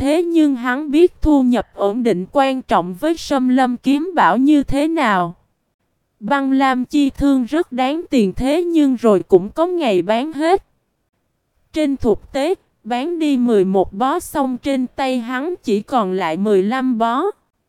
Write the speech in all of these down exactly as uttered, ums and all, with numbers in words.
Thế nhưng hắn biết thu nhập ổn định quan trọng với Sâm Lâm kiếm bảo như thế nào. Băng lam chi thương rất đáng tiền thế nhưng rồi cũng có ngày bán hết. Trên thực tế, bán đi mười một bó xong trên tay hắn chỉ còn lại mười lăm bó.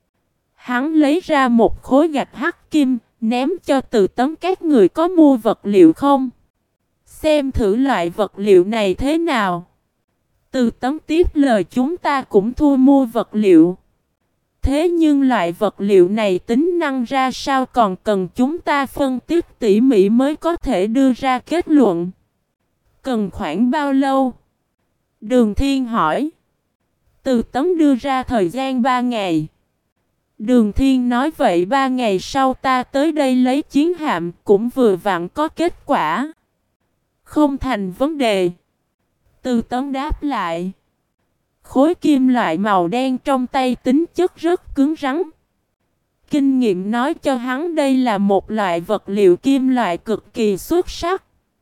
Hắn lấy ra một khối gạch hắc kim, ném cho Từ Tấn: các người có mua vật liệu không? Xem thử loại vật liệu này thế nào. Từ Tấn tiếp lời: chúng ta cũng thu mua vật liệu. Thế nhưng loại vật liệu này tính năng ra sao còn cần chúng ta phân tích tỉ mỉ mới có thể đưa ra kết luận. Cần khoảng bao lâu? Đường Thiên hỏi. Từ Tấn đưa ra thời gian ba ngày. Đường Thiên nói: vậy ba ngày sau ta tới đây lấy chiến hạm cũng vừa vặn có kết quả. Không thành vấn đề. Từ Tấn đáp lại. Khối kim loại màu đen trong tay tính chất rất cứng rắn. Kinh nghiệm nói cho hắn đây là một loại vật liệu kim loại cực kỳ xuất sắc.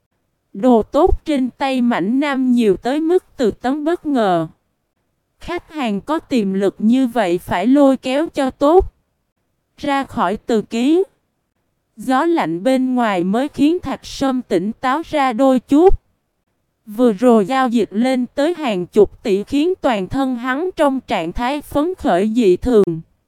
Đồ tốt trên tay Mãnh Nam nhiều tới mức Từ Tấn bất ngờ. Khách hàng có tiềm lực như vậy phải lôi kéo cho tốt. Ra khỏi từ ký. Gió lạnh bên ngoài mới khiến Thạch Sâm tỉnh táo ra đôi chút. Vừa rồi giao dịch lên tới hàng chục tỷ khiến toàn thân hắn trong trạng thái phấn khởi dị thường.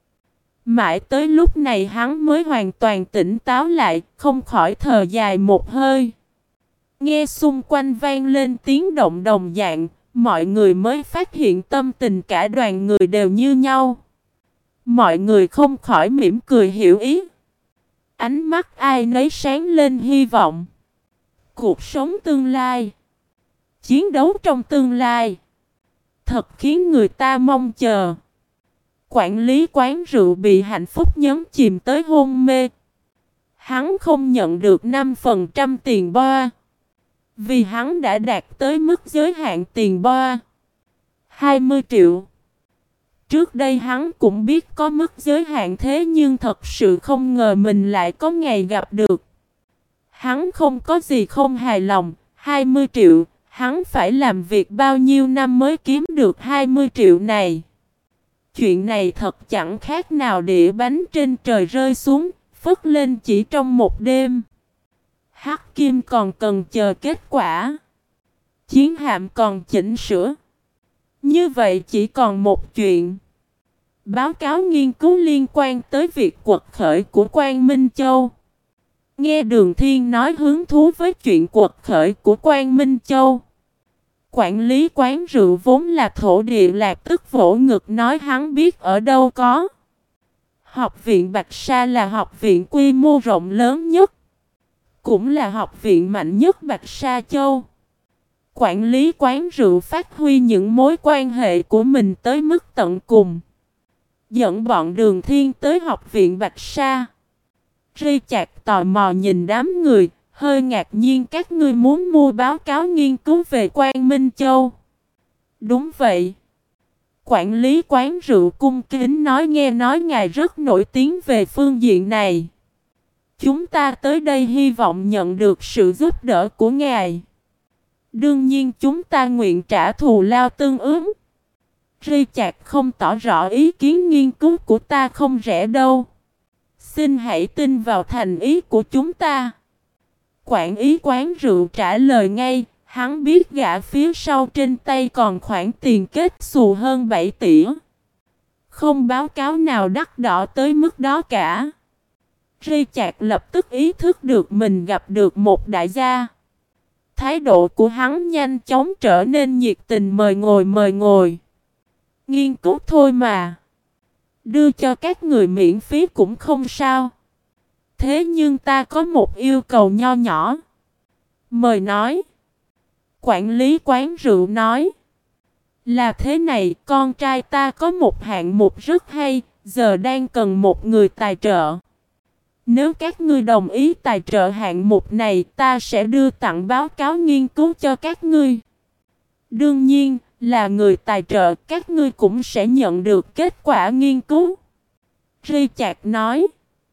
Mãi tới lúc này hắn mới hoàn toàn tỉnh táo lại, không khỏi thở dài một hơi. Nghe xung quanh vang lên tiếng động đồng dạng, mọi người mới phát hiện tâm tình cả đoàn người đều như nhau. Mọi người không khỏi mỉm cười hiểu ý. Ánh mắt ai nấy sáng lên hy vọng. Cuộc sống tương lai, chiến đấu trong tương lai, thật khiến người ta mong chờ. Quản lý quán rượu bị hạnh phúc nhấn chìm tới hôn mê. Hắn không nhận được năm phần trăm tiền boa. Vì hắn đã đạt tới mức giới hạn tiền boa hai mươi triệu. Trước đây hắn cũng biết có mức giới hạn thế nhưng thật sự không ngờ mình lại có ngày gặp được. Hắn không có gì không hài lòng. hai mươi triệu, hắn phải làm việc bao nhiêu năm mới kiếm được hai mươi triệu này. Chuyện này thật chẳng khác nào đĩa bánh trên trời rơi xuống, phất lên chỉ trong một đêm. Hắc Kim còn cần chờ kết quả. Chiến hạm còn chỉnh sửa. Như vậy chỉ còn một chuyện. Báo cáo nghiên cứu liên quan tới việc quật khởi của Quang Minh Châu. Nghe Đường Thiên nói hứng thú với chuyện quật khởi của Quang Minh Châu. Quản lý quán rượu vốn là thổ địa lạc tức vỗ ngực nói hắn biết ở đâu có. Học viện Bạch Sa là học viện quy mô rộng lớn nhất. Cũng là học viện mạnh nhất Bạch Sa Châu. Quản lý quán rượu phát huy những mối quan hệ của mình tới mức tận cùng. Dẫn bọn Đường Thiên tới học viện Bạch Sa. Ri Chạc tò mò nhìn đám người, hơi ngạc nhiên: các ngươi muốn mua báo cáo nghiên cứu về Quang Minh Châu? Đúng vậy. Quản lý quán rượu cung kính nói: nghe nói ngài rất nổi tiếng về phương diện này. Chúng ta tới đây hy vọng nhận được sự giúp đỡ của ngài. Đương nhiên chúng ta nguyện trả thù lao tương ứng. Ri Chạc không tỏ rõ ý kiến: nghiên cứu của ta không rẻ đâu. Xin hãy tin vào thành ý của chúng ta. Quản lý quán rượu trả lời ngay. Hắn biết gã phía sau trên tay còn khoản tiền kết xù hơn bảy tỷ. Không báo cáo nào đắt đỏ tới mức đó cả. Ri Chạc lập tức ý thức được mình gặp được một đại gia. Thái độ của hắn nhanh chóng trở nên nhiệt tình: mời ngồi mời ngồi. Nghiên cứu thôi mà. Đưa cho các người miễn phí cũng không sao. Thế nhưng ta có một yêu cầu nho nhỏ. Mời nói. Quản lý quán rượu nói. Là thế này, con trai ta có một hạng mục rất hay, giờ đang cần một người tài trợ. Nếu các ngươi đồng ý tài trợ hạng mục này, ta sẽ đưa tặng báo cáo nghiên cứu cho các ngươi. Đương nhiên, là người tài trợ, các ngươi cũng sẽ nhận được kết quả nghiên cứu. Ri Chạc nói.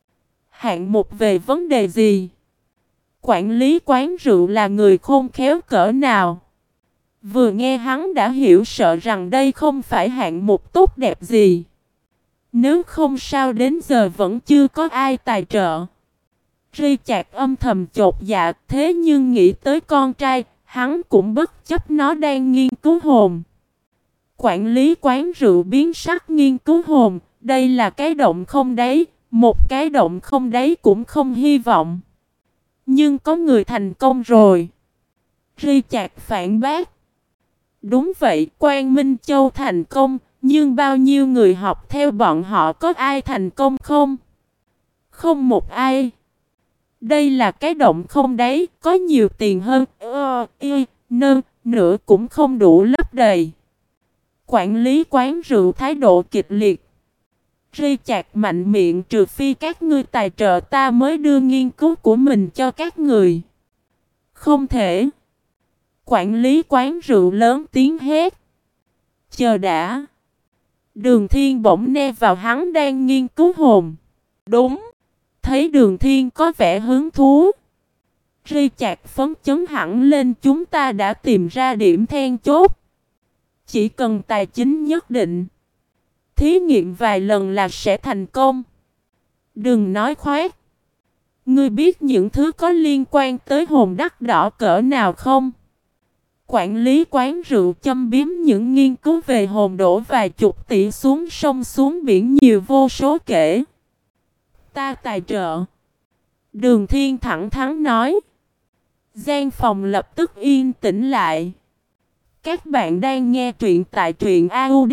Hạng mục về vấn đề gì? Quản lý quán rượu là người khôn khéo cỡ nào? Vừa nghe hắn đã hiểu sợ rằng đây không phải hạng mục tốt đẹp gì. Nếu không sao đến giờ vẫn chưa có ai tài trợ. Richard âm thầm chột dạ, thế nhưng nghĩ tới con trai, hắn cũng bất chấp nó đang nghiên cứu hồn. Quản lý quán rượu biến sắc nghiên cứu hồn, đây là cái động không đáy, một cái động không đáy cũng không hy vọng. Nhưng có người thành công rồi. Richard phản bác. Đúng vậy, Quang Minh Châu thành công, nhưng bao nhiêu người học theo bọn họ có ai thành công không? Không một ai. Đây là cái động không đáy, có nhiều tiền hơn, ơ, y, nơ, nữa cũng không đủ lấp đầy. Quản lý quán rượu thái độ kịch liệt. Richard mạnh miệng, trừ phi các ngươi tài trợ ta mới đưa nghiên cứu của mình cho các người. Không thể. Quản lý quán rượu lớn tiếng hét. Chờ đã. Đường Thiên bỗng ne vào hắn đang nghiên cứu hồn. Đúng. Thấy Đường Thiên có vẻ hứng thú. Richard phấn chấn hẳn lên, chúng ta đã tìm ra điểm then chốt. Chỉ cần tài chính nhất định. Thí nghiệm vài lần là sẽ thành công. Đừng nói khoác. Ngươi biết những thứ có liên quan tới hồn đắt đỏ cỡ nào không? Quản lý quán rượu châm biếm những nghiên cứu về hồn đổ vài chục tỷ xuống sông xuống biển nhiều vô số kể. Ta tài trợ. Đường Thiên thẳng thắn nói. Gian phòng lập tức yên tĩnh lại. Các bạn đang nghe truyện tại truyện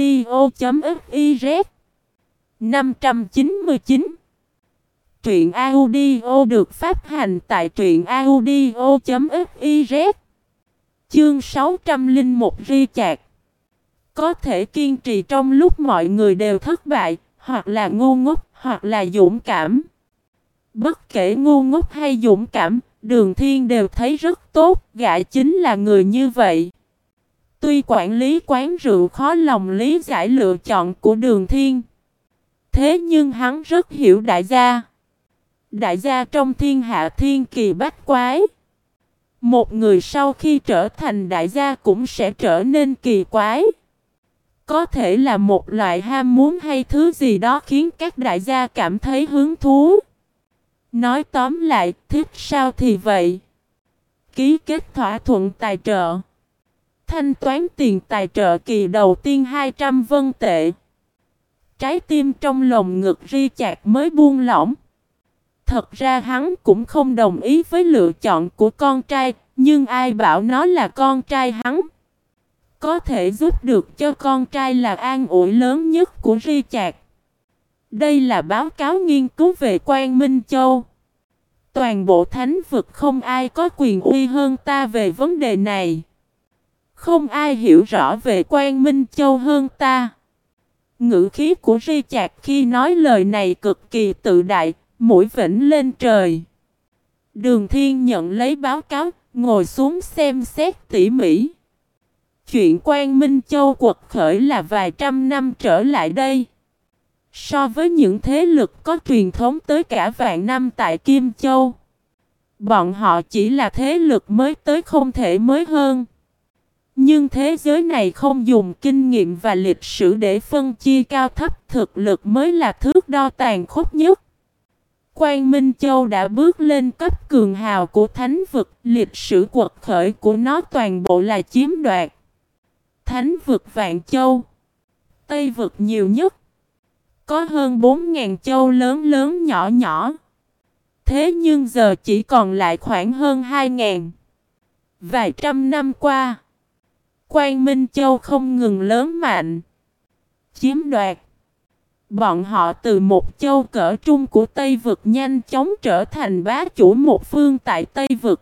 audio.fiz năm trăm chín mươi chín. Truyện audio được phát hành tại truyện audio.fiz. Chương sáu trăm lẻ một Richard. Có thể kiên trì trong lúc mọi người đều thất bại, hoặc là ngu ngốc, hoặc là dũng cảm. Bất kể ngu ngốc hay dũng cảm, Đường Thiên đều thấy rất tốt, gã chính là người như vậy. Tuy quản lý quán rượu khó lòng lý giải lựa chọn của Đường Thiên, thế nhưng hắn rất hiểu đại gia. Đại gia trong thiên hạ thiên kỳ bách quái. Một người sau khi trở thành đại gia cũng sẽ trở nên kỳ quái. Có thể là một loại ham muốn hay thứ gì đó khiến các đại gia cảm thấy hứng thú. Nói tóm lại, thích sao thì vậy. Ký kết thỏa thuận tài trợ. Thanh toán tiền tài trợ kỳ đầu tiên hai trăm vân tệ. Trái tim trong lồng ngực Richard mới buông lỏng. Thật ra hắn cũng không đồng ý với lựa chọn của con trai, nhưng ai bảo nó là con trai hắn. Có thể giúp được cho con trai là an ủi lớn nhất của Richard. Đây là báo cáo nghiên cứu về Quang Minh Châu. Toàn bộ thánh vực không ai có quyền uy hơn ta về vấn đề này. Không ai hiểu rõ về Quang Minh Châu hơn ta. Ngữ khí của Richard khi nói lời này cực kỳ tự đại, mũi vểnh lên trời. Đường Thiên nhận lấy báo cáo, ngồi xuống xem xét tỉ mỉ. Chuyện Quang Minh Châu quật khởi là vài trăm năm trở lại đây. So với những thế lực có truyền thống tới cả vạn năm tại Kim Châu, bọn họ chỉ là thế lực mới tới không thể mới hơn. Nhưng thế giới này không dùng kinh nghiệm và lịch sử để phân chia cao thấp, thực lực mới là thước đo tàn khốc nhất. Quang Minh Châu đã bước lên cấp cường hào của thánh vực, lịch sử quật khởi của nó toàn bộ là chiếm đoạt. Thánh vực Vạn Châu, Tây vực nhiều nhất, có hơn bốn nghìn châu lớn lớn nhỏ nhỏ. Thế nhưng giờ chỉ còn lại khoảng hơn hai nghìn. Vài trăm năm qua, Quang Minh Châu không ngừng lớn mạnh, chiếm đoạt. Bọn họ từ một châu cỡ trung của Tây vực nhanh chóng trở thành bá chủ một phương tại Tây vực.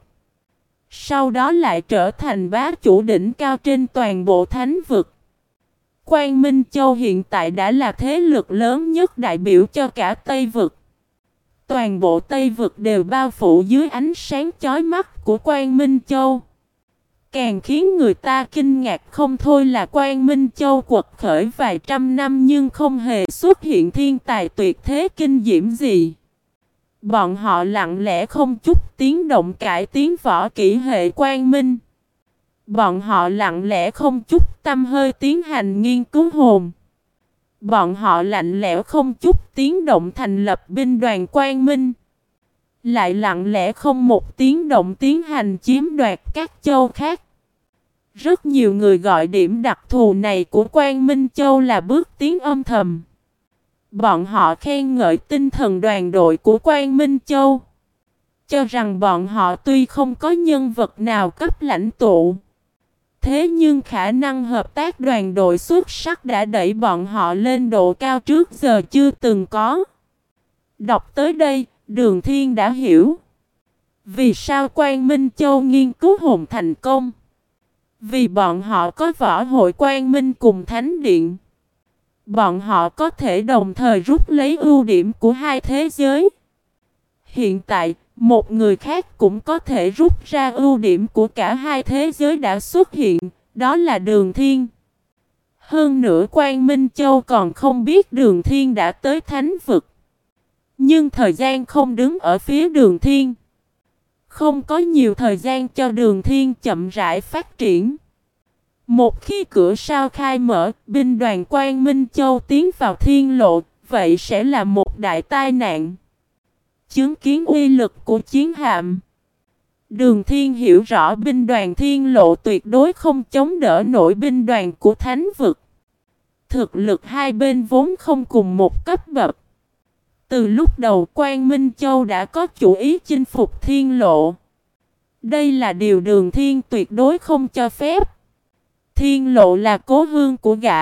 Sau đó lại trở thành bá chủ đỉnh cao trên toàn bộ thánh vực. Quang Minh Châu hiện tại đã là thế lực lớn nhất đại biểu cho cả Tây vực. Toàn bộ Tây vực đều bao phủ dưới ánh sáng chói mắt của Quang Minh Châu. Càng khiến người ta kinh ngạc không thôi là Quang Minh Châu quật khởi vài trăm năm nhưng không hề xuất hiện thiên tài tuyệt thế kinh diễm gì. Bọn họ lặng lẽ không chút tiếng động cải tiến võ kỹ hệ Quang Minh. Bọn họ lặng lẽ không chút tăm hơi tiến hành nghiên cứu hồn. Bọn họ lạnh lẽo không chút tiếng động thành lập binh đoàn Quang Minh. Lại lặng lẽ không một tiếng động tiến hành chiếm đoạt các châu khác. Rất nhiều người gọi điểm đặc thù này của Quang Minh Châu là bước tiến âm thầm. Bọn họ khen ngợi tinh thần đoàn đội của Quang Minh Châu. Cho rằng bọn họ tuy không có nhân vật nào cấp lãnh tụ, thế nhưng khả năng hợp tác đoàn đội xuất sắc đã đẩy bọn họ lên độ cao trước giờ chưa từng có. Đọc tới đây, Đường Thiên đã hiểu vì sao Quang Minh Châu nghiên cứu hồn thành công. Vì bọn họ có võ hội Quang Minh cùng Thánh Điện. Bọn họ có thể đồng thời rút lấy ưu điểm của hai thế giới. Hiện tại, một người khác cũng có thể rút ra ưu điểm của cả hai thế giới đã xuất hiện, đó là Đường Thiên. Hơn nữa Quang Minh Châu còn không biết Đường Thiên đã tới Thánh Vực. Nhưng thời gian không đứng ở phía Đường Thiên. Không có nhiều thời gian cho Đường Thiên chậm rãi phát triển. Một khi cửa sao khai mở, binh đoàn Quang Minh Châu tiến vào thiên lộ, vậy sẽ là một đại tai nạn. Chứng kiến uy lực của chiến hạm, Đường Thiên hiểu rõ binh đoàn thiên lộ tuyệt đối không chống đỡ nổi binh đoàn của Thánh Vực. Thực lực hai bên vốn không cùng một cấp bậc. Từ lúc đầu Quang Minh Châu đã có chủ ý chinh phục thiên lộ. Đây là điều Đường Thiên tuyệt đối không cho phép. Thiên lộ là cố hương của gã.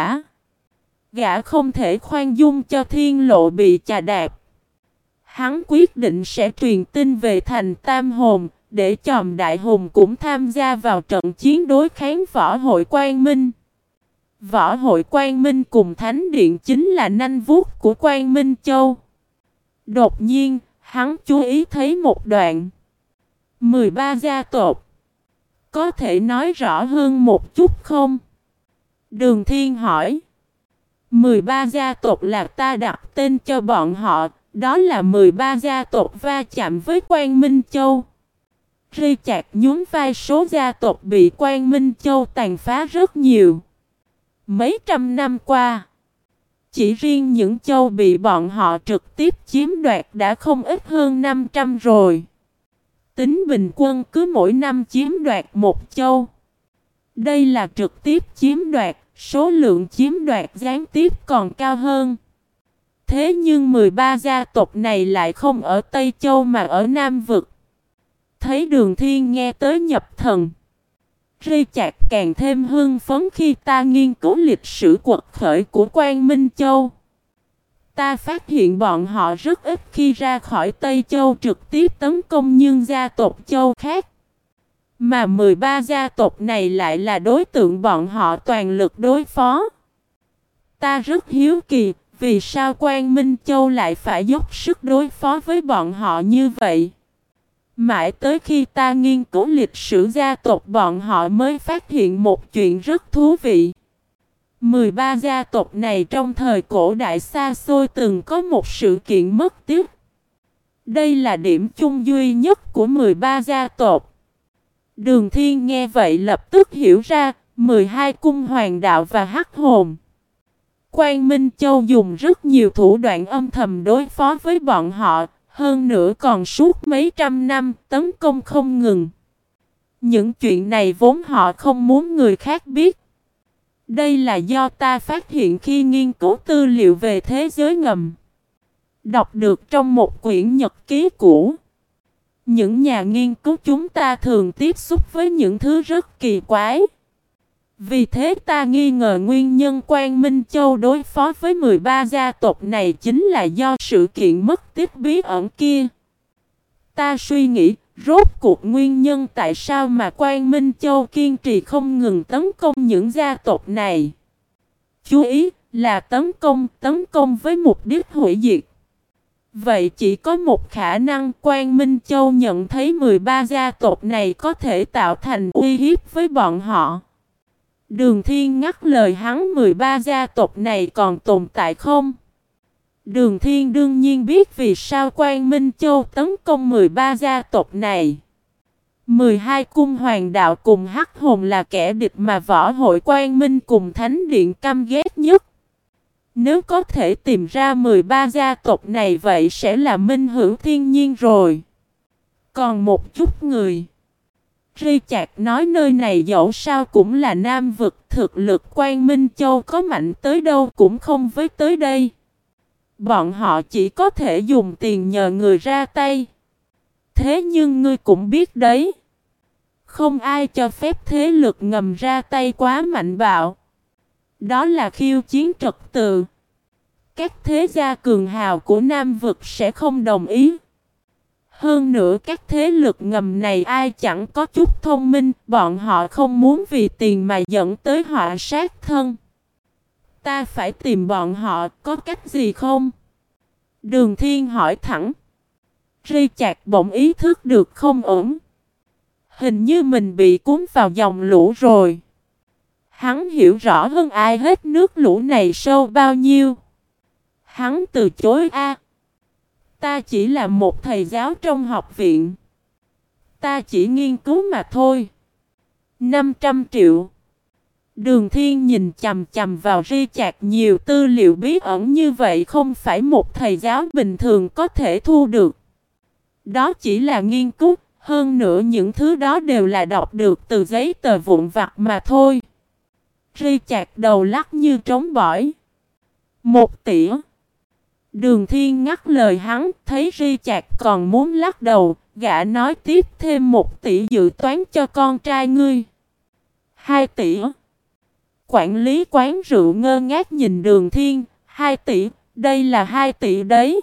Gã không thể khoan dung cho thiên lộ bị chà đạp. Hắn quyết định sẽ truyền tin về thành Tam Hồn, để chòm Đại Hùng cũng tham gia vào trận chiến đối kháng Võ hội Quang Minh. Võ hội Quang Minh cùng Thánh Điện chính là nanh vuốt của Quang Minh Châu. Đột nhiên, hắn chú ý thấy một đoạn. mười ba gia tộc. Có thể nói rõ hơn một chút không? Đường Thiên hỏi. mười ba gia tộc là ta đặt tên cho bọn họ. Đó là mười ba gia tộc va chạm với Quang Minh Châu. Ri chạc nhún vai, số gia tộc bị Quang Minh Châu tàn phá rất nhiều. Mấy trăm năm qua, chỉ riêng những châu bị bọn họ trực tiếp chiếm đoạt đã không ít hơn năm trăm rồi. Tính bình quân cứ mỗi năm chiếm đoạt một châu. Đây là trực tiếp chiếm đoạt, số lượng chiếm đoạt gián tiếp còn cao hơn. Thế nhưng mười ba gia tộc này lại không ở Tây Châu mà ở Nam Vực. Thấy Đường Thiên nghe tới nhập thần, Ri chạc càng thêm hưng phấn khi ta nghiên cứu lịch sử quật khởi của Quang Minh Châu. Ta phát hiện bọn họ rất ít khi ra khỏi Tây Châu trực tiếp tấn công những gia tộc châu khác. Mà mười ba gia tộc này lại là đối tượng bọn họ toàn lực đối phó. Ta rất hiếu kỳ, vì sao Quang Minh Châu lại phải dốc sức đối phó với bọn họ như vậy? Mãi tới khi ta nghiên cứu lịch sử gia tộc bọn họ mới phát hiện một chuyện rất thú vị. mười ba gia tộc này trong thời cổ đại xa xôi từng có một sự kiện mất tiếc. Đây là điểm chung duy nhất của mười ba gia tộc. Đường Thiên nghe vậy lập tức hiểu ra, mười hai cung hoàng đạo và hắc hồn. Quang Minh Châu dùng rất nhiều thủ đoạn âm thầm đối phó với bọn họ, hơn nữa còn suốt mấy trăm năm tấn công không ngừng. Những chuyện này vốn họ không muốn người khác biết. Đây là do ta phát hiện khi nghiên cứu tư liệu về thế giới ngầm. Đọc được trong một quyển nhật ký cũ. Những nhà nghiên cứu chúng ta thường tiếp xúc với những thứ rất kỳ quái. Vì thế ta nghi ngờ nguyên nhân Quang Minh Châu đối phó với mười ba gia tộc này chính là do sự kiện mất tích bí ẩn kia. Ta suy nghĩ, rốt cuộc nguyên nhân tại sao mà Quang Minh Châu kiên trì không ngừng tấn công những gia tộc này. Chú ý là tấn công, tấn công với mục đích hủy diệt. Vậy chỉ có một khả năng Quang Minh Châu nhận thấy mười ba gia tộc này có thể tạo thành uy hiếp với bọn họ. Đường Thiên ngắt lời hắn, mười ba gia tộc này còn tồn tại không? Đường Thiên đương nhiên biết vì sao Quang Minh Châu tấn công mười ba gia tộc này. mười hai cung hoàng đạo cùng hắc hồn là kẻ địch mà võ hội Quang Minh cùng Thánh Điện căm ghét nhất. Nếu có thể tìm ra mười ba gia tộc này vậy sẽ là minh hữu thiên nhiên rồi. Còn một chút người. Ri Chạc nói nơi này dẫu sao cũng là Nam vực, thực lực Quang Minh Châu có mạnh tới đâu cũng không với tới đây. Bọn họ chỉ có thể dùng tiền nhờ người ra tay. Thế nhưng ngươi cũng biết đấy. Không ai cho phép thế lực ngầm ra tay quá mạnh bạo. Đó là khiêu chiến trật tự. Các thế gia cường hào của Nam vực sẽ không đồng ý. Hơn nữa các thế lực ngầm này ai chẳng có chút thông minh, bọn họ không muốn vì tiền mà dẫn tới họa sát thân. Ta phải tìm bọn họ, có cách gì không? Đường Thiên hỏi thẳng. Ri Chạc bỗng ý thức được không ổn. Hình như mình bị cuốn vào dòng lũ rồi. Hắn hiểu rõ hơn ai hết nước lũ này sâu bao nhiêu. Hắn từ chối a. Ta chỉ là một thầy giáo trong học viện. Ta chỉ nghiên cứu mà thôi. năm trăm triệu. Đường Thiên nhìn chằm chằm vào Ri Chạc, nhiều tư liệu bí ẩn như vậy không phải một thầy giáo bình thường có thể thu được. Đó chỉ là nghiên cứu, hơn nữa những thứ đó đều là đọc được từ giấy tờ vụn vặt mà thôi. Ri Chạc đầu lắc như trống bỏi. Một tỷ. Đường Thiên ngắt lời hắn, thấy Ri Chạc còn muốn lắc đầu, gã nói tiếp thêm một tỷ dự toán cho con trai ngươi. Hai tỷ. Quản lý quán rượu ngơ ngác nhìn Đường Thiên, hai tỷ, đây là hai tỷ đấy.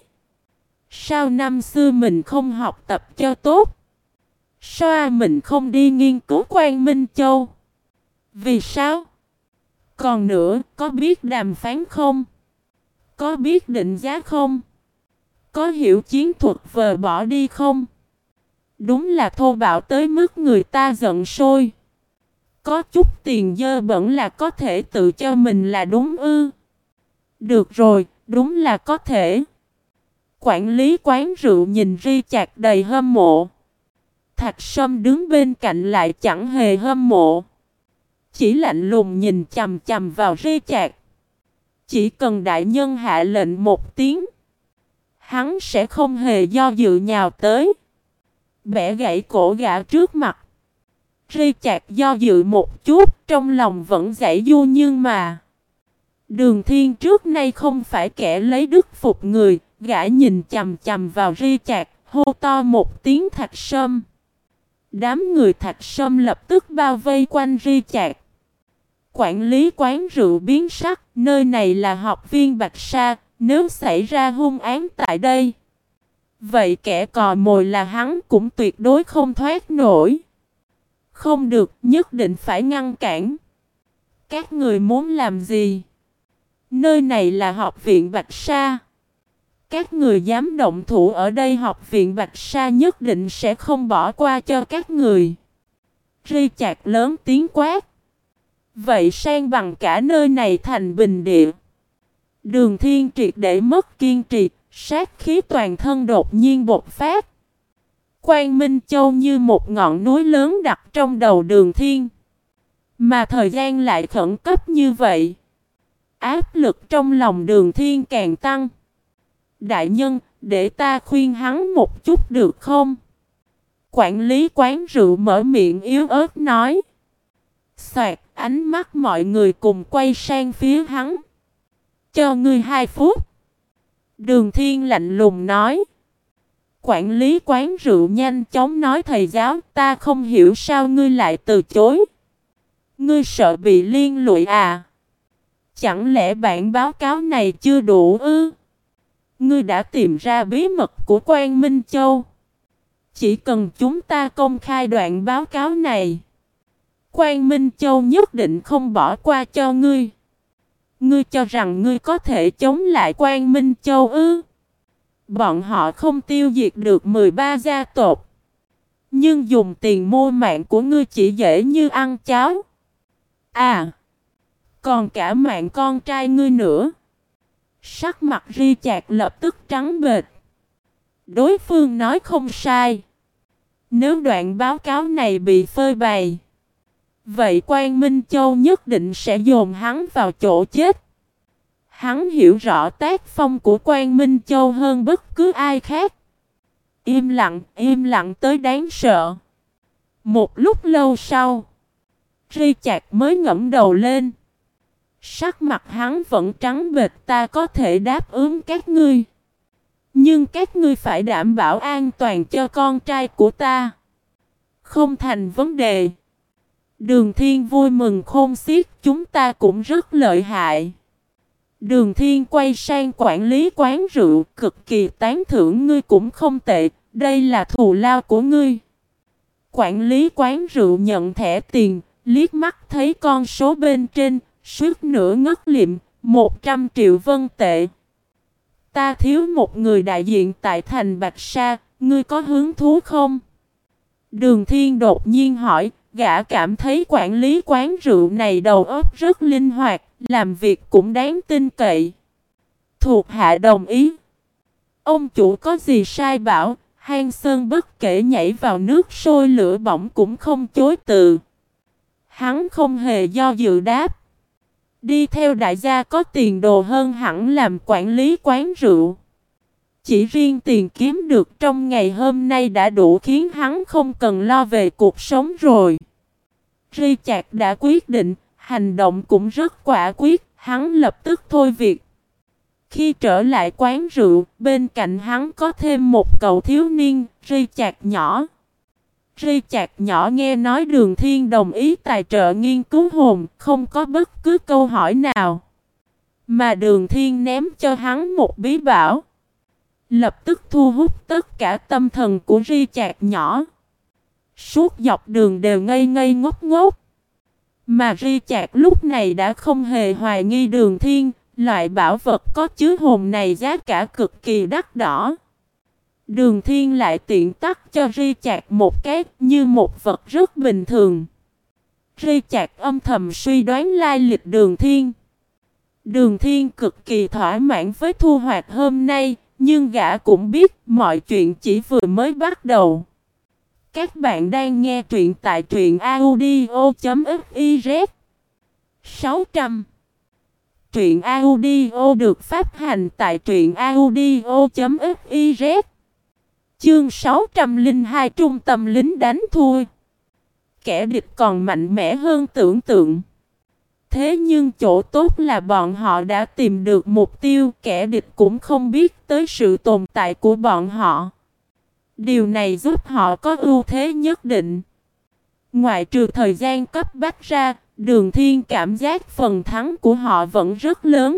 Sao năm xưa mình không học tập cho tốt? Sao mình không đi nghiên cứu Quang Minh Châu? Vì sao? Còn nữa, có biết đàm phán không? Có biết định giá không? Có hiểu chiến thuật vờ bỏ đi không? Đúng là thô bạo tới mức người ta giận sôi. Có chút tiền dơ bẩn là có thể tự cho mình là đúng ư? Được rồi, đúng là có thể. Quản lý quán rượu nhìn Ri Chạc đầy hâm mộ. Thạch Sâm đứng bên cạnh lại chẳng hề hâm mộ. Chỉ lạnh lùng nhìn chằm chằm vào Ri Chạc. Chỉ cần đại nhân hạ lệnh một tiếng, hắn sẽ không hề do dự nhào tới, bẻ gãy cổ gã trước mặt. Ri Chạc do dự một chút, trong lòng vẫn giãy giụa nhưng mà Đường Thiên trước nay không phải kẻ lấy đức phục người, gã nhìn chằm chằm vào Ri Chạc, hô to một tiếng Thạch Sâm. Đám người Thạch Sâm lập tức bao vây quanh Ri Chạc. Quản lý quán rượu biến sắc, nơi này là học viên Bạch Sa, nếu xảy ra hung án tại đây, vậy kẻ cò mồi là hắn cũng tuyệt đối không thoát nổi. Không được, nhất định phải ngăn cản. Các người muốn làm gì? Nơi này là học viện Bạch Sa. Các người dám động thủ ở đây, học viện Bạch Sa nhất định sẽ không bỏ qua cho các người. Ri Chạc lớn tiếng quát. Vậy sang bằng cả nơi này thành bình địa. Đường Thiên triệt để mất kiên trì, sát khí toàn thân đột nhiên bộc phát. Quang Minh Châu như một ngọn núi lớn đặt trong đầu Đường Thiên. Mà thời gian lại khẩn cấp như vậy. Áp lực trong lòng Đường Thiên càng tăng. Đại nhân, để ta khuyên hắn một chút được không? Quản lý quán rượu mở miệng yếu ớt nói. Soạt, ánh mắt mọi người cùng quay sang phía hắn. Cho ngươi hai phút. Đường Thiên lạnh lùng nói. Quản lý quán rượu nhanh chóng nói, thầy giáo, ta không hiểu sao ngươi lại từ chối. Ngươi sợ bị liên lụy à? Chẳng lẽ bản báo cáo này chưa đủ ư? Ngươi đã tìm ra bí mật của Quang Minh Châu. Chỉ cần chúng ta công khai đoạn báo cáo này, Quang Minh Châu nhất định không bỏ qua cho ngươi. Ngươi cho rằng ngươi có thể chống lại Quang Minh Châu ư? Bọn họ không tiêu diệt được mười ba gia tộc, nhưng dùng tiền mua mạng của ngươi chỉ dễ như ăn cháo. À, còn cả mạng con trai ngươi nữa. Sắc mặt Ri Chạc lập tức trắng bệch. Đối phương nói không sai. Nếu đoạn báo cáo này bị phơi bày, vậy Quan Minh Châu nhất định sẽ dồn hắn vào chỗ chết. Hắn hiểu rõ tác phong của Quan Minh Châu hơn bất cứ ai khác. Im lặng, im lặng tới đáng sợ. Một lúc lâu sau, Ri Chạc mới ngẩng đầu lên. Sắc mặt hắn vẫn trắng bệch. Ta có thể đáp ứng các ngươi, nhưng các ngươi phải đảm bảo an toàn cho con trai của ta. Không thành vấn đề. Đường Thiên vui mừng khôn xiết. Chúng ta cũng rất lợi hại. Đường Thiên quay sang quản lý quán rượu. Cực kỳ tán thưởng, ngươi cũng không tệ. Đây là thù lao của ngươi. Quản lý quán rượu nhận thẻ tiền, liếc mắt thấy con số bên trên, suýt nữa ngất liệm. Một trăm triệu vân tệ. Ta thiếu một người đại diện tại thành Bạch Sa. Ngươi có hứng thú không? Đường Thiên đột nhiên hỏi. Gã cảm thấy quản lý quán rượu này đầu óc rất linh hoạt, làm việc cũng đáng tin cậy. Thuộc hạ đồng ý. Ông chủ có gì sai bảo. Hang Sơn bất kể nhảy vào nước sôi lửa bỏng cũng không chối từ. Hắn không hề do dự đáp. Đi theo đại gia có tiền đồ hơn hẳn làm quản lý quán rượu. Chỉ riêng tiền kiếm được trong ngày hôm nay đã đủ khiến hắn không cần lo về cuộc sống rồi. Ri Chạc đã quyết định, hành động cũng rất quả quyết, hắn lập tức thôi việc. Khi trở lại quán rượu, bên cạnh hắn có thêm một cậu thiếu niên, Ri Chạc nhỏ. Ri Chạc nhỏ nghe nói Đường Thiên đồng ý tài trợ nghiên cứu hồn, không có bất cứ câu hỏi nào. Mà Đường Thiên ném cho hắn một bí bảo, lập tức thu hút tất cả tâm thần của Ri Chạc nhỏ. Suốt dọc đường đều ngây ngây ngốc ngốc. Mà Ri Chạc lúc này đã không hề hoài nghi Đường Thiên. Loại bảo vật có chứa hồn này giá cả cực kỳ đắt đỏ. Đường Thiên lại tiện tắt cho Ri Chạc một cái như một vật rất bình thường. Ri Chạc âm thầm suy đoán lai lịch Đường Thiên. Đường Thiên cực kỳ thỏa mãn với thu hoạch hôm nay, nhưng gã cũng biết mọi chuyện chỉ vừa mới bắt đầu. Các bạn đang nghe truyện tại truyện audio chấm fiz. sáu trăm. Truyện audio được phát hành tại truyện audio chấm fiz. Chương sáu trăm lẻ hai Trung tâm lính đánh thua. Kẻ địch còn mạnh mẽ hơn tưởng tượng. Thế nhưng chỗ tốt là bọn họ đã tìm được mục tiêu, kẻ địch cũng không biết tới sự tồn tại của bọn họ. Điều này giúp họ có ưu thế nhất định. Ngoại trừ thời gian cấp bách ra, Đường Thiên cảm giác phần thắng của họ vẫn rất lớn.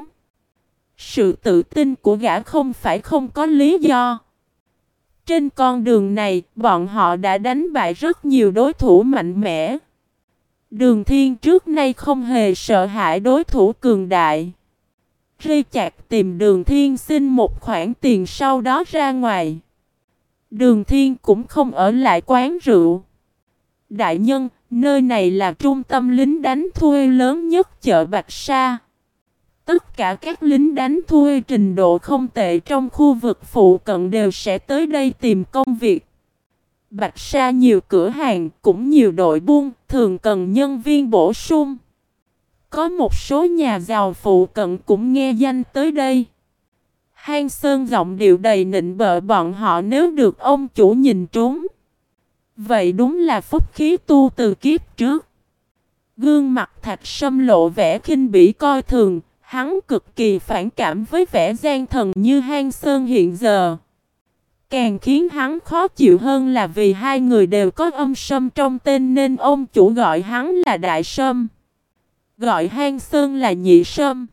Sự tự tin của gã không phải không có lý do. Trên con đường này, bọn họ đã đánh bại rất nhiều đối thủ mạnh mẽ. Đường Thiên trước nay không hề sợ hãi đối thủ cường đại. Ri Chạc tìm Đường Thiên xin một khoản tiền sau đó ra ngoài. Đường Thiên cũng không ở lại quán rượu. Đại nhân, nơi này là trung tâm lính đánh thuê lớn nhất chợ Bạch Sa. Tất cả các lính đánh thuê trình độ không tệ trong khu vực phụ cận đều sẽ tới đây tìm công việc. Bạch Sa nhiều cửa hàng, cũng nhiều đội buôn, thường cần nhân viên bổ sung. Có một số nhà giàu phụ cận cũng nghe danh tới đây. Hang Sơn giọng điệu đầy nịnh bợ bọn họ nếu được ông chủ nhìn trúng. Vậy đúng là phúc khí tu từ kiếp trước. Gương mặt Thạch Sâm lộ vẻ khinh bỉ coi thường, hắn cực kỳ phản cảm với vẻ gian thần như Hang Sơn hiện giờ. Càng khiến hắn khó chịu hơn là vì hai người đều có âm Sâm trong tên nên ông chủ gọi hắn là Đại Sâm, gọi Hang Sơn là Nhị Sâm.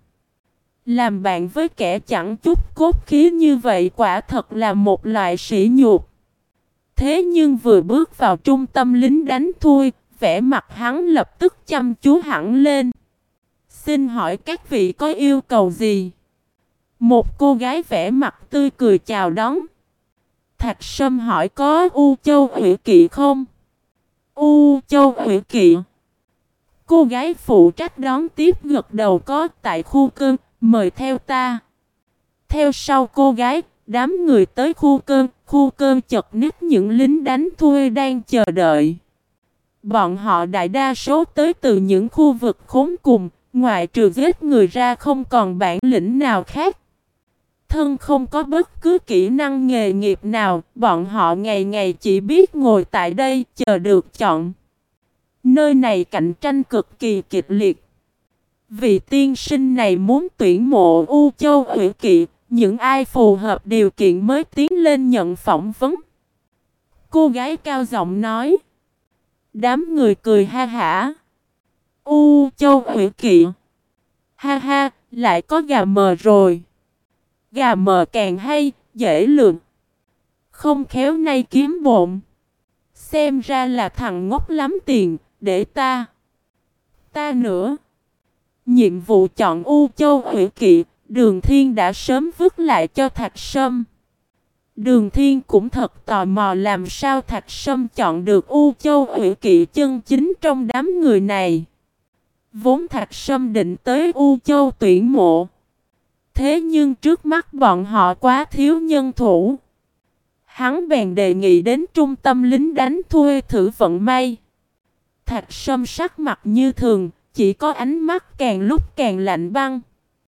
Làm bạn với kẻ chẳng chút cốt khí như vậy quả thật là một loại sỉ nhục. Thế nhưng vừa bước vào trung tâm lính đánh thui, vẻ mặt hắn lập tức chăm chú hẳn lên. Xin hỏi các vị có yêu cầu gì? Một cô gái vẻ mặt tươi cười chào đón. Thạch Sâm hỏi có U Châu Ủy Kỵ không? U Châu Ủy Kỵ. Cô gái phụ trách đón tiếp gật đầu có tại khu cơn, mời theo ta. Theo sau cô gái, Đám người tới khu cơn, khu cơn chật ních những lính đánh thuê đang chờ đợi. Bọn họ đại đa số tới từ những khu vực khốn cùng, ngoại trừ giết người ra không còn bản lĩnh nào khác. Thân không có bất cứ kỹ năng nghề nghiệp nào, bọn họ ngày ngày chỉ biết ngồi tại đây chờ được chọn. Nơi này cạnh tranh cực kỳ kịch liệt. Vị tiên sinh này muốn tuyển mộ U Châu Ủy Kỵ, những ai phù hợp điều kiện mới tiến lên nhận phỏng vấn. Cô gái cao giọng nói. Đám người cười ha hả. U Châu Ủy Kỵ. Ha ha, lại có gà mờ rồi. Gà mờ càng hay, dễ lường. Không khéo nay kiếm bộn. Xem ra là thằng ngốc lắm tiền, để ta. Ta nữa. Nhiệm vụ chọn U Châu Ủy Kỵ, Đường Thiên đã sớm vứt lại cho Thạch Sâm. Đường Thiên cũng thật tò mò làm sao Thạch Sâm chọn được U Châu Ủy Kỵ chân chính trong đám người này. Vốn Thạch Sâm định tới U Châu tuyển mộ. Thế nhưng trước mắt bọn họ quá thiếu nhân thủ. Hắn bèn đề nghị đến trung tâm lính đánh thuê thử vận may. Thạch Sâm sắc mặt như thường, chỉ có ánh mắt càng lúc càng lạnh băng.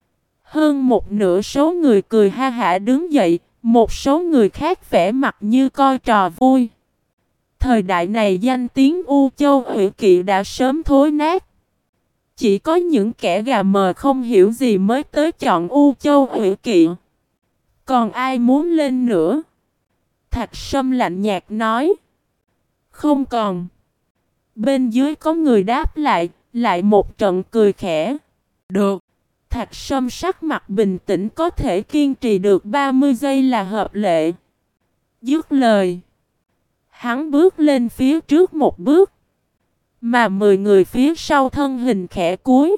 Hơn một nửa số người cười ha hả đứng dậy, một số người khác vẻ mặt như coi trò vui. Thời đại này danh tiếng U Châu Ủy Kỵ đã sớm thối nát. Chỉ có những kẻ gà mờ không hiểu gì mới tới chọn U Châu Ủy Kỵ. Còn ai muốn lên nữa? Thạch Sâm lạnh nhạt nói. Không còn. Bên dưới có người đáp lại, lại một trận cười khẽ. Được. Thạch Sâm sắc mặt bình tĩnh, có thể kiên trì được ba mươi giây là hợp lệ. Dứt lời. Hắn bước lên phía trước một bước. Mà mười người phía sau thân hình khẽ cúi.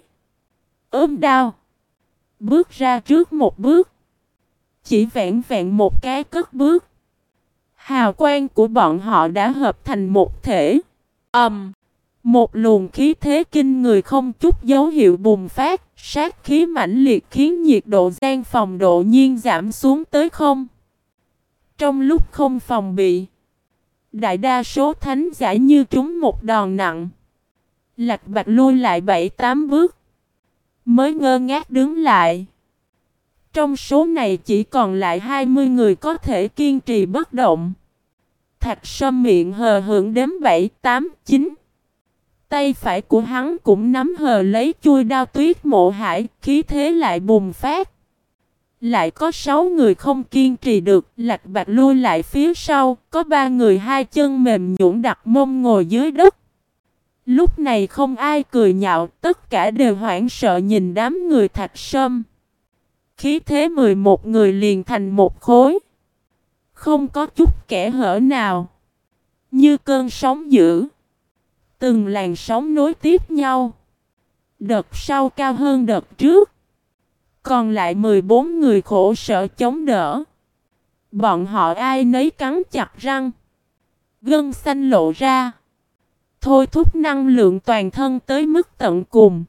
Ôm đao. Bước ra trước một bước. Chỉ vẹn vẹn một cái cất bước. Hào quang của bọn họ đã hợp thành một thể. Ầm. Um, một luồng khí thế kinh người không chút dấu hiệu bùng phát. Sát khí mãnh liệt khiến nhiệt độ gian phòng độ nhiên giảm xuống tới không. Trong lúc không phòng bị. Đại đa số thánh giả như trúng một đòn nặng. Lạch Bạch lui lại bảy tám bước. Mới ngơ ngác đứng lại. Trong số này chỉ còn lại hai mươi người có thể kiên trì bất động. Thạch Sâm miệng hờ hững đếm bảy, tám, chín. Tay phải của hắn cũng nắm hờ lấy chui đao tuyết mộ hải, khí thế lại bùng phát. Lại có sáu người không kiên trì được, Lạch Bạch lui lại phía sau, có ba người hai chân mềm nhũn đặt mông ngồi dưới đất. Lúc này không ai cười nhạo, tất cả đều hoảng sợ nhìn đám người Thạch Sâm. Khí thế mười một người liền thành một khối. Không có chút kẽ hở nào. Như cơn sóng dữ. Từng làn sóng nối tiếp nhau. Đợt sau cao hơn đợt trước. Còn lại mười bốn người khổ sở chống đỡ. Bọn họ ai nấy cắn chặt răng. Gân xanh lộ ra. Thôi thúc năng lượng toàn thân tới mức tận cùng.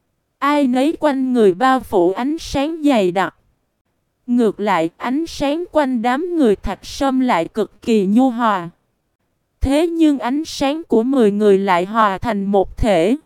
Ai nấy quanh người bao phủ ánh sáng dày đặc. Ngược lại ánh sáng quanh đám người Thạch Sâm lại cực kỳ nhu hòa. Thế nhưng ánh sáng của mười người lại hòa thành một thể.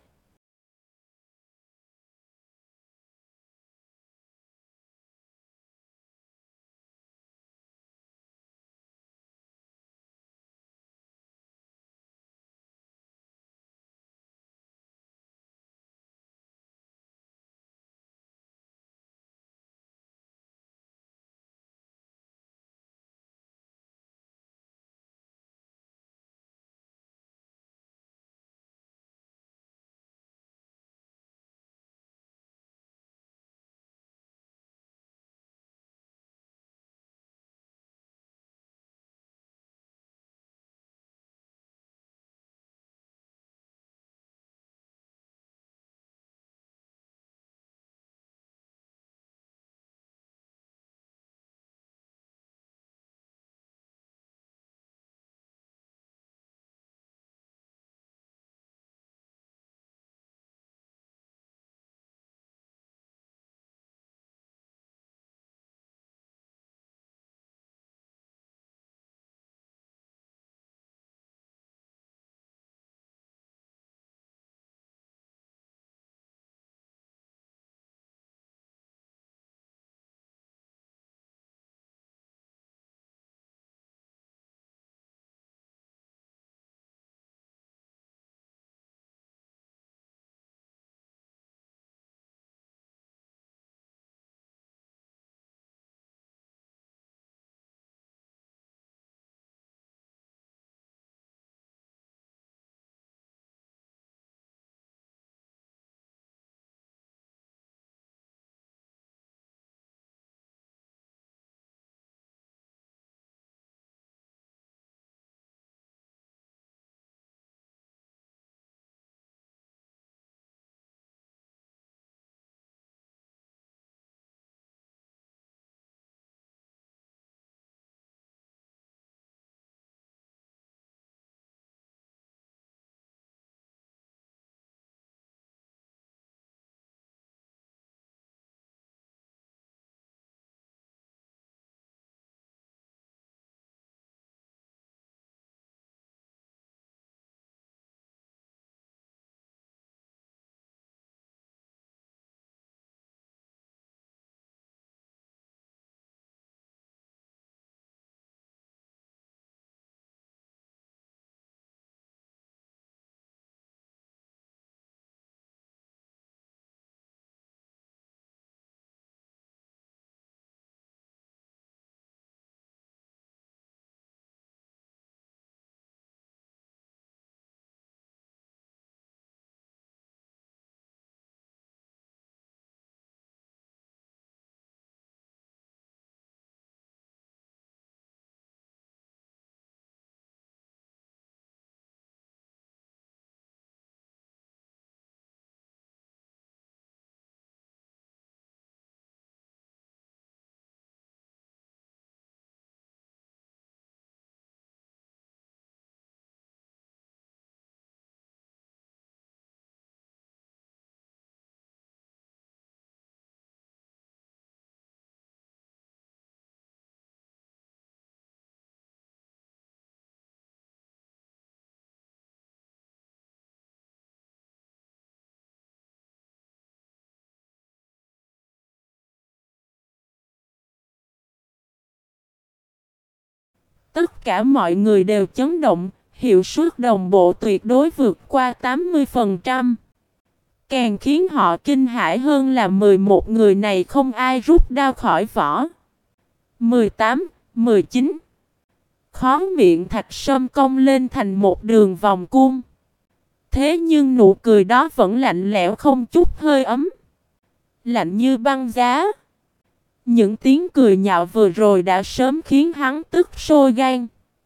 Tất cả mọi người đều chấn động, hiệu suất đồng bộ tuyệt đối vượt qua tám mươi phần trăm. Càng khiến họ kinh hãi hơn là mười một người này không ai rút đao khỏi vỏ. mười tám, mười chín. Khóe miệng Thạch Sâm cong lên thành một đường vòng cung. Thế nhưng nụ cười đó vẫn lạnh lẽo không chút hơi ấm. Lạnh như băng giá. Những tiếng cười nhạo vừa rồi đã sớm khiến hắn tức sôi gan.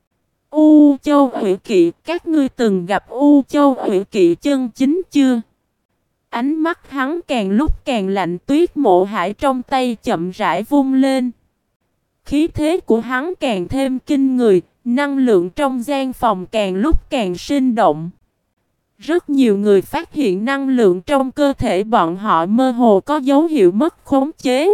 U Châu Hủy Kỵ, các ngươi từng gặp U Châu Hủy Kỵ chân chính chưa? Ánh mắt hắn càng lúc càng lạnh, Tuyết Mộ Hải trong tay chậm rãi vung lên. Khí thế của hắn càng thêm kinh người, năng lượng trong gian phòng càng lúc càng sinh động. Rất nhiều người phát hiện năng lượng trong cơ thể bọn họ mơ hồ có dấu hiệu mất khống chế.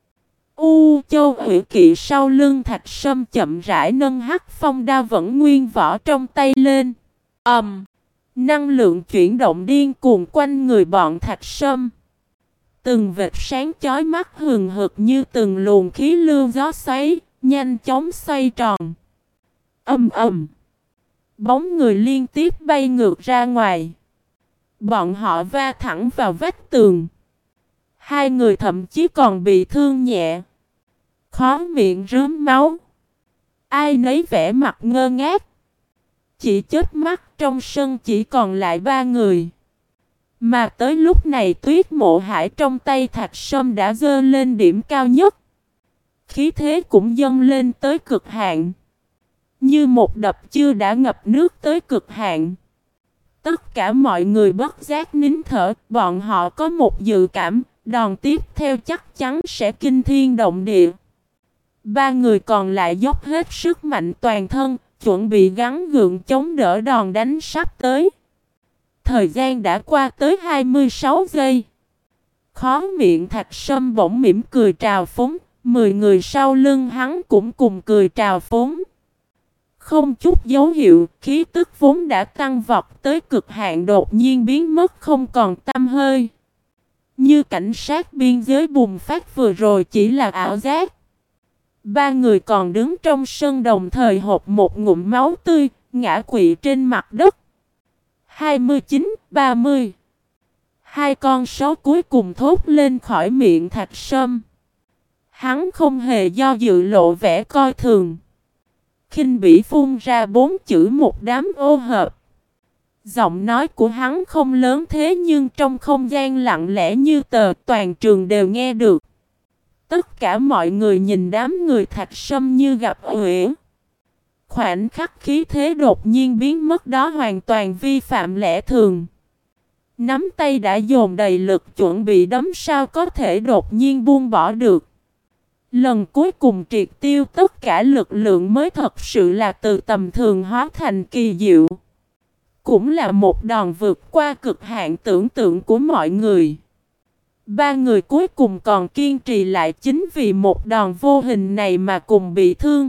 U Châu Hủy Kỵ sau lưng Thạch Sâm chậm rãi nâng hắc phong đao vẫn nguyên vỏ trong tay lên. ầm, um, năng lượng chuyển động điên cuồng quanh người bọn Thạch Sâm. Từng vệt sáng chói mắt hừng hực như từng luồng khí lưu gió xoáy, nhanh chóng xoay tròn. Ầm ầm, bóng người liên tiếp bay ngược ra ngoài. Bọn họ va thẳng vào vách tường. Hai người thậm chí còn bị thương nhẹ. Khóe miệng rướm máu. Ai nấy vẻ mặt ngơ ngác. Chỉ chớp mắt trong sân chỉ còn lại ba người. Mà tới lúc này Tuyết Mộ Hải trong tay Thạch Sâm đã dơ lên điểm cao nhất. Khí thế cũng dâng lên tới cực hạn. Như một đập chưa đã ngập nước tới cực hạn. Tất cả mọi người bất giác nín thở. Bọn họ có một dự cảm. Đòn tiếp theo chắc chắn sẽ kinh thiên động địa. Ba người còn lại dốc hết sức mạnh toàn thân, chuẩn bị gắng gượng chống đỡ đòn đánh sắp tới. Thời gian đã qua tới hai mươi sáu giây. Khóe miệng Thạch Sâm bỗng mỉm cười trào phúng. Mười người sau lưng hắn cũng cùng cười trào phúng. Không chút dấu hiệu, khí tức vốn đã tăng vọt tới cực hạn đột nhiên biến mất không còn tăm hơi. Như cảnh sát biên giới bùng phát vừa rồi chỉ là ảo giác. Ba người còn đứng trong sân đồng thời hộc một ngụm máu tươi, ngã quỵ trên mặt đất. hai mươi chín, ba mươi. Hai con số cuối cùng thốt lên khỏi miệng Thạch Sâm. Hắn không hề do dự lộ vẻ coi thường. Khinh bỉ phun ra bốn chữ một đám ô hợp. Giọng nói của hắn không lớn thế nhưng trong không gian lặng lẽ như tờ toàn trường đều nghe được. Tất cả mọi người nhìn đám người Thạch Sâm như gặp uyển. Khoảnh khắc khí thế đột nhiên biến mất đó hoàn toàn vi phạm lẽ thường. Nắm tay đã dồn đầy lực chuẩn bị đấm sao có thể đột nhiên buông bỏ được. Lần cuối cùng triệt tiêu tất cả lực lượng mới thật sự là từ tầm thường hóa thành kỳ diệu. Cũng là một đòn vượt qua cực hạn tưởng tượng của mọi người. Ba người cuối cùng còn kiên trì lại chính vì một đòn vô hình này mà cùng bị thương.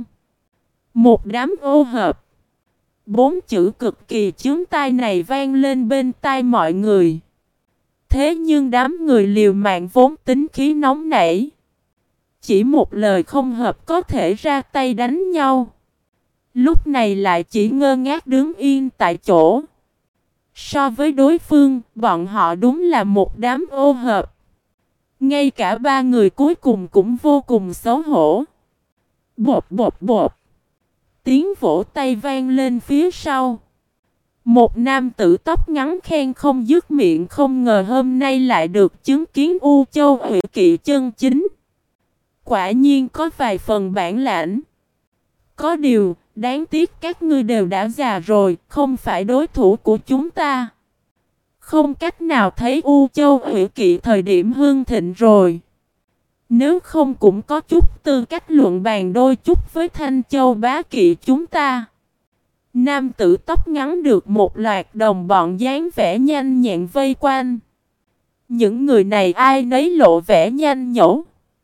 Một đám ô hợp. Bốn chữ cực kỳ chướng tai này vang lên bên tai mọi người. Thế nhưng đám người liều mạng vốn tính khí nóng nảy. Chỉ một lời không hợp có thể ra tay đánh nhau. Lúc này lại chỉ ngơ ngác đứng yên tại chỗ. So với đối phương, bọn họ đúng là một đám ô hợp. Ngay cả ba người cuối cùng cũng vô cùng xấu hổ. Bột bột bột. Tiếng vỗ tay vang lên phía sau. Một nam tử tóc ngắn khen không dứt miệng, không ngờ hôm nay lại được chứng kiến U Châu Hủy Kỵ chân chính. Quả nhiên có vài phần bản lãnh. Có điều, đáng tiếc các ngươi đều đã già rồi, không phải đối thủ của chúng ta. Không cách nào thấy U Châu Hủy Kỵ thời điểm hưng thịnh rồi. Nếu không cũng có chút tư cách luận bàn đôi chút với Thanh Châu Bá Kỵ chúng ta. Nam tử tóc ngắn được một loạt đồng bọn dáng vẻ nhanh nhẹn vây quanh. Những người này ai nấy lộ vẻ nhanh nhẩu,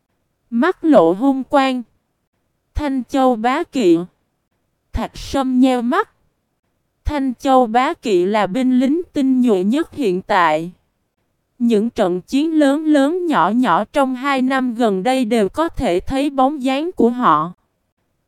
mắt lộ hung quang. Thanh Châu Bá Kỵ. Thạch Sâm nheo mắt. Thanh Châu Bá Kỵ là binh lính tinh nhuệ nhất hiện tại. Những trận chiến lớn lớn nhỏ nhỏ trong hai năm gần đây đều có thể thấy bóng dáng của họ.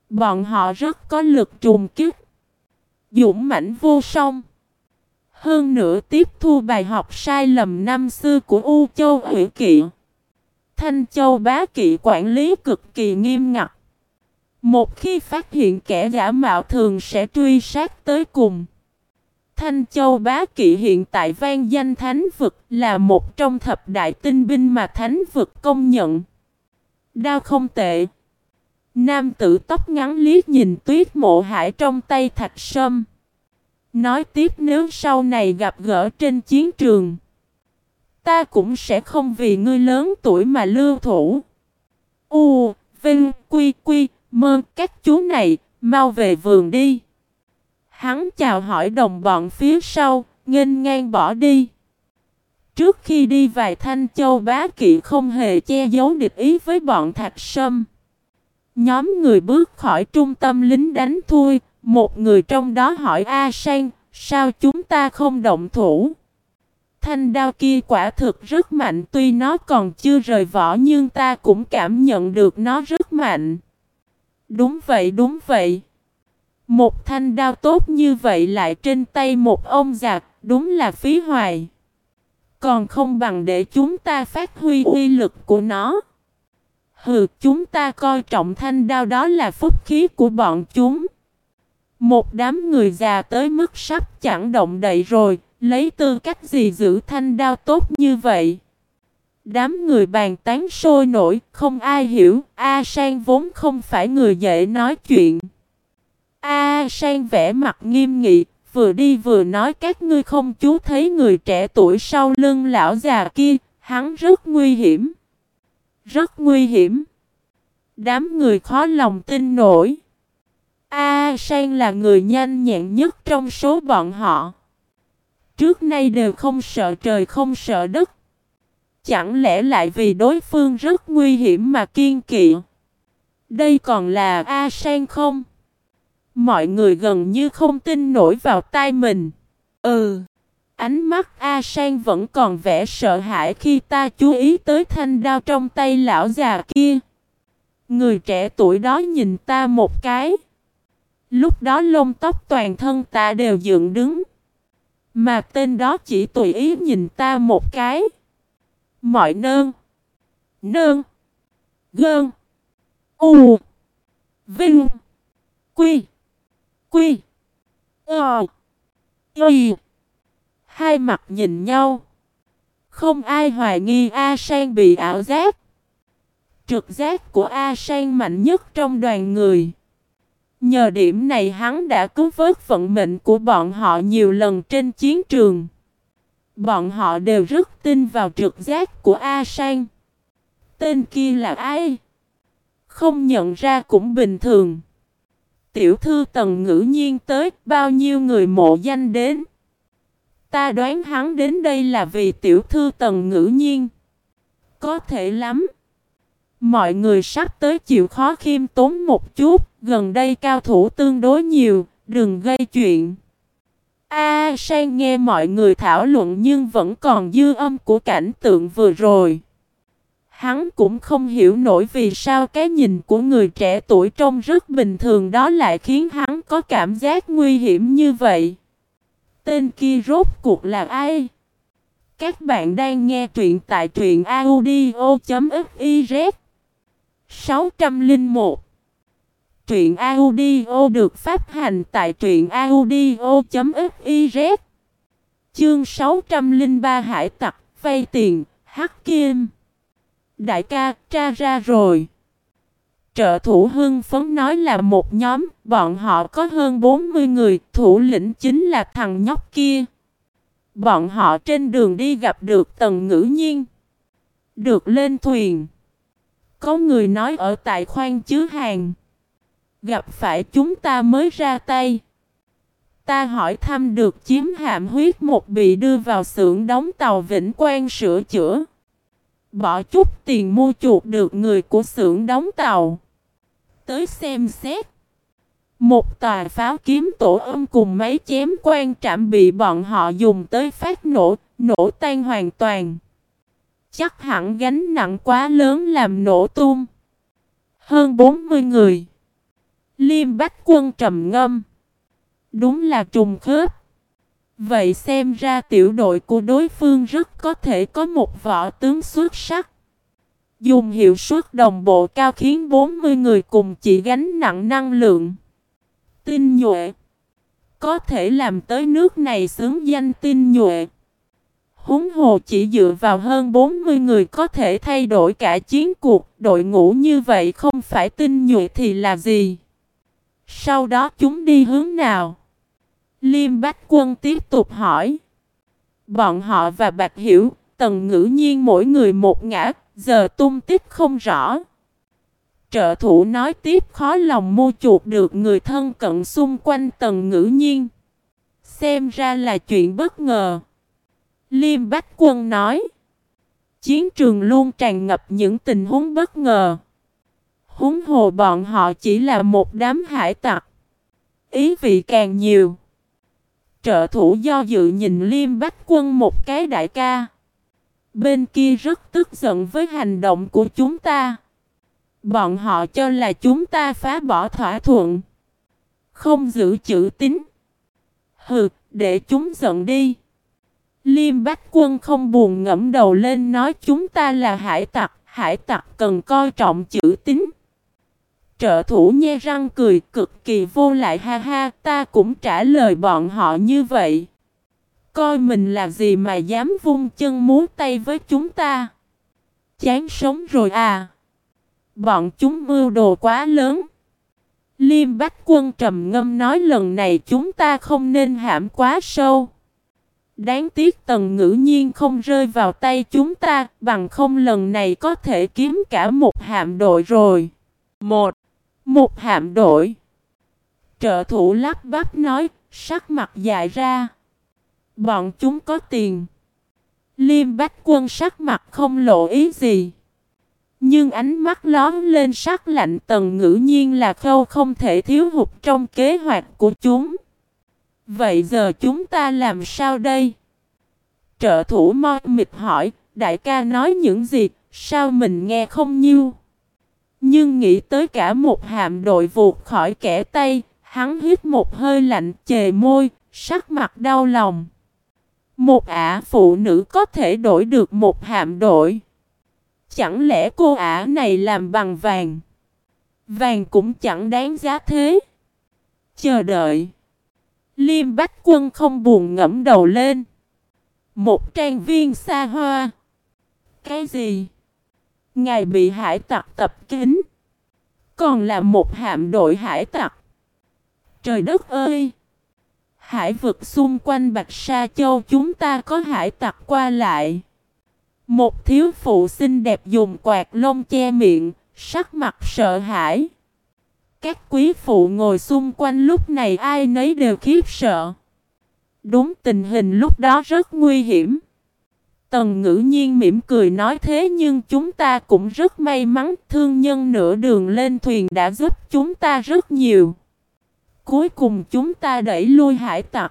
Bọn họ rất có lực trùng kích, dũng mãnh vô song. Hơn nữa tiếp thu bài học sai lầm năm xưa của U Châu Ủy Kỵ. Thanh Châu Bá Kỵ quản lý cực kỳ nghiêm ngặt. Một khi phát hiện kẻ giả mạo thường sẽ truy sát tới cùng. Thanh Châu Bá Kỵ hiện tại vang danh thánh vực, là một trong thập đại tinh binh mà thánh vực công nhận. Đao không tệ. Nam tử tóc ngắn liếc nhìn Tuyết Mộ Hải trong tay thạch sâm. Nói tiếp, nếu sau này gặp gỡ trên chiến trường, ta cũng sẽ không vì ngươi lớn tuổi mà lưu thủ. U, Vinh, Quy, Quy, Mơ, các chú này, mau về vườn đi. Hắn chào hỏi đồng bọn phía sau, nghênh ngang bỏ đi. Trước khi đi vài Thanh Châu Bá Kỵ không hề che giấu địch ý với bọn Thạch Sâm. Nhóm người bước khỏi trung tâm lính đánh thui, một người trong đó hỏi A Sang, sao chúng ta không động thủ? Thanh đao kia quả thực rất mạnh, tuy nó còn chưa rời vỏ nhưng ta cũng cảm nhận được nó rất mạnh. Đúng vậy, đúng vậy. Một thanh đao tốt như vậy lại trên tay một ông già, đúng là phí hoài. Còn không bằng để chúng ta phát huy uy lực của nó. Hừ, chúng ta coi trọng thanh đao đó là phúc khí của bọn chúng. Một đám người già tới mức sắp chẳng động đậy rồi, lấy tư cách gì giữ thanh đao tốt như vậy? Đám người bàn tán sôi nổi, không ai hiểu. A Sang vốn không phải người dễ nói chuyện. A Sang vẻ mặt nghiêm nghị, vừa đi vừa nói, các ngươi không chú thấy người trẻ tuổi sau lưng lão già kia, hắn rất nguy hiểm. Rất nguy hiểm. Đám người khó lòng tin nổi. A Sang là người nhanh nhẹn nhất trong số bọn họ. Trước nay đều không sợ trời không sợ đất. Chẳng lẽ lại vì đối phương rất nguy hiểm mà kiêng kỵ? Đây còn là A Sang không? Mọi người gần như không tin nổi vào tai mình. Ừ. Ánh mắt A Sang vẫn còn vẻ sợ hãi khi ta chú ý tới thanh đao trong tay lão già kia. Người trẻ tuổi đó nhìn ta một cái. Lúc đó lông tóc toàn thân ta đều dựng đứng. Mà tên đó chỉ tùy ý nhìn ta một cái. Mọi nơn. Nơn. Gơn. U. Vinh. Quy. Quy. Ờ. Y. Hai mặt nhìn nhau. Không ai hoài nghi A Sang bị ảo giác. Trực giác của A Sang mạnh nhất trong đoàn người. Nhờ điểm này hắn đã cứu vớt vận mệnh của bọn họ nhiều lần trên chiến trường. Bọn họ đều rất tin vào trực giác của A Sang. Tên kia là ai? Không nhận ra cũng bình thường. Tiểu thư Tần Ngữ Nhiên tới, bao nhiêu người mộ danh đến. Ta đoán hắn đến đây là vì tiểu thư Tần Ngữ Nhiên. Có thể lắm. Mọi người sắp tới chịu khó khiêm tốn một chút, gần đây cao thủ tương đối nhiều, đừng gây chuyện. A Sang nghe mọi người thảo luận nhưng vẫn còn dư âm của cảnh tượng vừa rồi. Hắn cũng không hiểu nổi vì sao cái nhìn của người trẻ tuổi trông rất bình thường đó lại khiến hắn có cảm giác nguy hiểm như vậy. Tên kia rốt cuộc là ai? Các bạn đang nghe truyện tại truyện audio chấm fiz. sáu không một Truyện audio được phát hành tại truyện audio chấm fiz. Chương sáu không ba Hải tặc vay tiền Hắc Kim. Đại ca, tra ra rồi. Trợ thủ hưng phấn nói là một nhóm, bọn họ có hơn bốn mươi người, thủ lĩnh chính là thằng nhóc kia. Bọn họ trên đường đi gặp được Tần Ngữ Nhiên. Được lên thuyền. Có người nói ở tại khoang chứa hàng. Gặp phải chúng ta mới ra tay. Ta hỏi thăm được chiếm hạm huyết một bị đưa vào xưởng đóng tàu Vĩnh Quang sửa chữa. Bỏ chút tiền mua chuộc được người của xưởng đóng tàu. Tới xem xét. Một tòa pháo kiếm tổ âm cùng mấy chém quan trạm bị bọn họ dùng tới phát nổ, nổ tan hoàn toàn. Chắc hẳn gánh nặng quá lớn làm nổ tung. Hơn bốn mươi người. Liêm Bách Quân trầm ngâm. Đúng là trùng khớp. Vậy xem ra tiểu đội của đối phương rất có thể có một võ tướng xuất sắc. Dùng hiệu suất đồng bộ cao khiến bốn mươi người cùng chỉ gánh nặng năng lượng. Tinh nhuệ. Có thể làm tới nước này xứng danh tinh nhuệ. Huống hồ chỉ dựa vào hơn bốn mươi người có thể thay đổi cả chiến cuộc. Đội ngũ như vậy không phải tinh nhuệ thì là gì? Sau đó chúng đi hướng nào? Liêm Bách Quân tiếp tục hỏi. Bọn họ và Bạch Hiểu, Tần Ngữ Nhiên mỗi người một ngã, giờ tung tích không rõ. Trợ thủ nói tiếp khó lòng mua chuộc được người thân cận xung quanh Tần Ngữ Nhiên. Xem ra là chuyện bất ngờ. Liêm Bách Quân nói. Chiến trường luôn tràn ngập những tình huống bất ngờ. Huống hồ bọn họ chỉ là một đám hải tặc. Ý vị càng nhiều. Trợ thủ do dự nhìn Liêm Bách Quân một cái đại ca. Bên kia rất tức giận với hành động của chúng ta. Bọn họ cho là chúng ta phá bỏ thỏa thuận. Không giữ chữ tín. Hừ, để chúng giận đi. Liêm Bách Quân không buồn ngẫm đầu lên nói chúng ta là hải tặc. Hải tặc cần coi trọng chữ tín. Trợ thủ nhe răng cười cực kỳ vô lại ha ha, ta cũng trả lời bọn họ như vậy. Coi mình là gì mà dám vung chân múa tay với chúng ta. Chán sống rồi à. Bọn chúng mưu đồ quá lớn. Liêm Bách Quân trầm ngâm nói lần này chúng ta không nên hãm quá sâu. Đáng tiếc Tần Ngữ Nhiên không rơi vào tay chúng ta, bằng không lần này có thể kiếm cả một hạm đội rồi. Một Một hạm đội. Trợ thủ lắp bắp nói, sắc mặt dại ra. Bọn chúng có tiền. Liêm Bách Quân sắc mặt không lộ ý gì. Nhưng ánh mắt lóm lên sắc lạnh. Tần Ngữ Nhiên là khâu không thể thiếu hụt trong kế hoạch của chúng. Vậy giờ chúng ta làm sao đây? Trợ thủ mo mịt hỏi, đại ca nói những gì, sao mình nghe không nhiêu? Nhưng nghĩ tới cả một hạm đội vụt khỏi kẻ tay, hắn hít một hơi lạnh chề môi, sắc mặt đau lòng. Một ả phụ nữ có thể đổi được một hạm đội. Chẳng lẽ cô ả này làm bằng vàng? Vàng cũng chẳng đáng giá thế. Chờ đợi. Liêm Bách Quân không buồn ngẫm đầu lên. Một trang viên xa hoa. Cái gì? Ngài bị hải tặc tập kính. Còn là một hạm đội hải tặc. Trời đất ơi! Hải vực xung quanh Bạch Sa Châu chúng ta có hải tặc qua lại. Một thiếu phụ xinh đẹp dùng quạt lông che miệng, sắc mặt sợ hãi. Các quý phụ ngồi xung quanh lúc này ai nấy đều khiếp sợ. Đúng tình hình lúc đó rất nguy hiểm. Tần Ngữ Nhiên mỉm cười nói thế nhưng chúng ta cũng rất may mắn. Thương nhân nửa đường lên thuyền đã giúp chúng ta rất nhiều. Cuối cùng chúng ta đẩy lui hải tặc.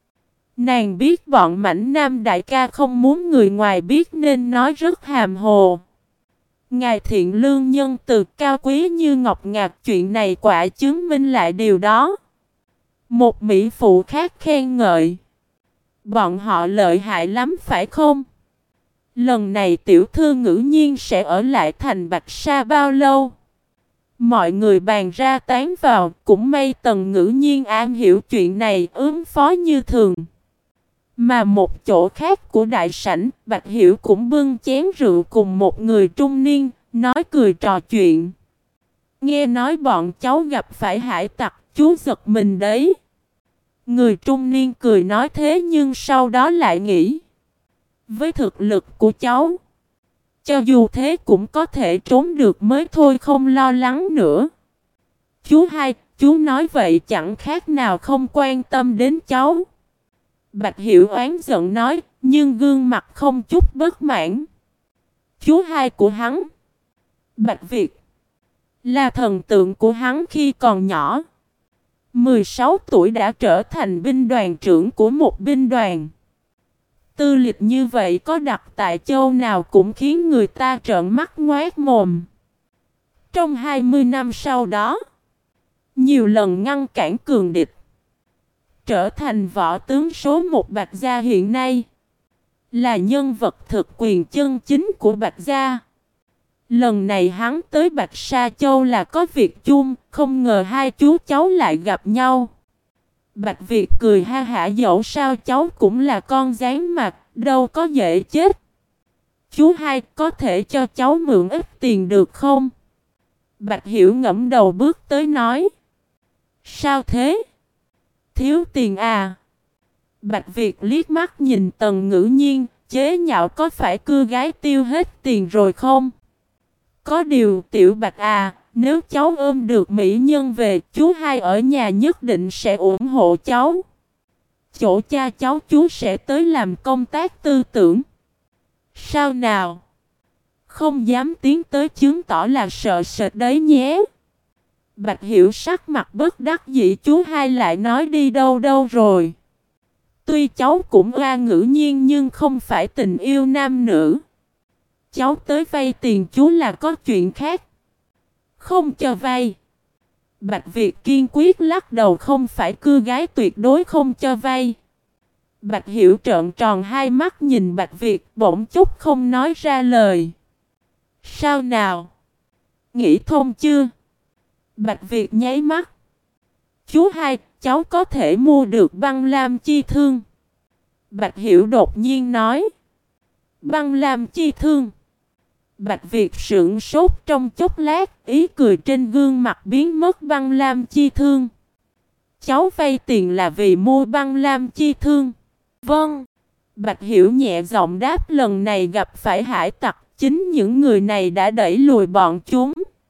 Nàng biết bọn mảnh nam đại ca không muốn người ngoài biết nên nói rất hàm hồ. Ngài thiện lương nhân từ cao quý như ngọc ngà, chuyện này quả chứng minh lại điều đó. Một mỹ phụ khác khen ngợi. Bọn họ lợi hại lắm phải không? Lần này tiểu thư Ngữ Nhiên sẽ ở lại thành Bạch Sa bao lâu? Mọi người bàn ra tán vào, cũng may Tần Ngữ Nhiên am hiểu chuyện này ứng phó như thường. Mà một chỗ khác của đại sảnh, Bạch Hiểu cũng bưng chén rượu cùng một người trung niên, nói cười trò chuyện. Nghe nói bọn cháu gặp phải hải tặc, chú giật mình đấy. Người trung niên cười nói thế nhưng sau đó lại nghĩ. Với thực lực của cháu, cho dù thế cũng có thể trốn được mới thôi, không lo lắng nữa. Chú hai, chú nói vậy chẳng khác nào không quan tâm đến cháu. Bạch Hiểu oán giận nói, nhưng gương mặt không chút bất mãn. Chú hai của hắn, Bạch Việt, là thần tượng của hắn khi còn nhỏ. mười sáu tuổi đã trở thành binh đoàn trưởng của một binh đoàn. Tư lịch như vậy có đặt tại châu nào cũng khiến người ta trợn mắt ngoác mồm. Trong hai mươi năm sau đó, nhiều lần ngăn cản cường địch, trở thành võ tướng số một Bạch Gia hiện nay, là nhân vật thực quyền chân chính của Bạch Gia. Lần này hắn tới Bạch Sa Châu là có việc chung, không ngờ hai chú cháu lại gặp nhau. Bạch Việt cười ha hả, dẫu sao cháu cũng là con gián mặt, đâu có dễ chết. Chú hai, có thể cho cháu mượn ít tiền được không? Bạch Hiểu ngẫm đầu bước tới nói. Sao thế? Thiếu tiền à? Bạch Việt liếc mắt nhìn Tần Ngữ Nhiên, chế nhạo có phải cưa gái tiêu hết tiền rồi không? Có điều tiểu Bạch à, nếu cháu ôm được mỹ nhân về, chú hai ở nhà nhất định sẽ ủng hộ cháu. Chỗ cha cháu chú sẽ tới làm công tác tư tưởng. Sao nào? Không dám tiến tới chứng tỏ là sợ sệt đấy nhé. Bạch Hiểu sắc mặt bất đắc dĩ, chú hai lại nói đi đâu đâu rồi. Tuy cháu cũng oa Ngữ Nhiên nhưng không phải tình yêu nam nữ. Cháu tới vay tiền chú là có chuyện khác. Không cho vay. Bạch Việt kiên quyết lắc đầu, không phải cưa gái tuyệt đối không cho vay. Bạch Hiểu trợn tròn hai mắt nhìn Bạch Việt, bỗng chút không nói ra lời. Sao nào? Nghĩ thông chưa? Bạch Việt nháy mắt. Chú hai, cháu có thể mua được băng lam chi thương. Bạch Hiểu đột nhiên nói. Băng lam chi thương. Bạch Việt sững sốt trong chốc lát, ý cười trên gương mặt biến mất. Băng lam chi thương. Cháu vay tiền là vì mua băng lam chi thương. Vâng. Bạch Hiểu nhẹ giọng đáp, lần này gặp phải hải tặc, chính những người này đã đẩy lùi bọn chúng.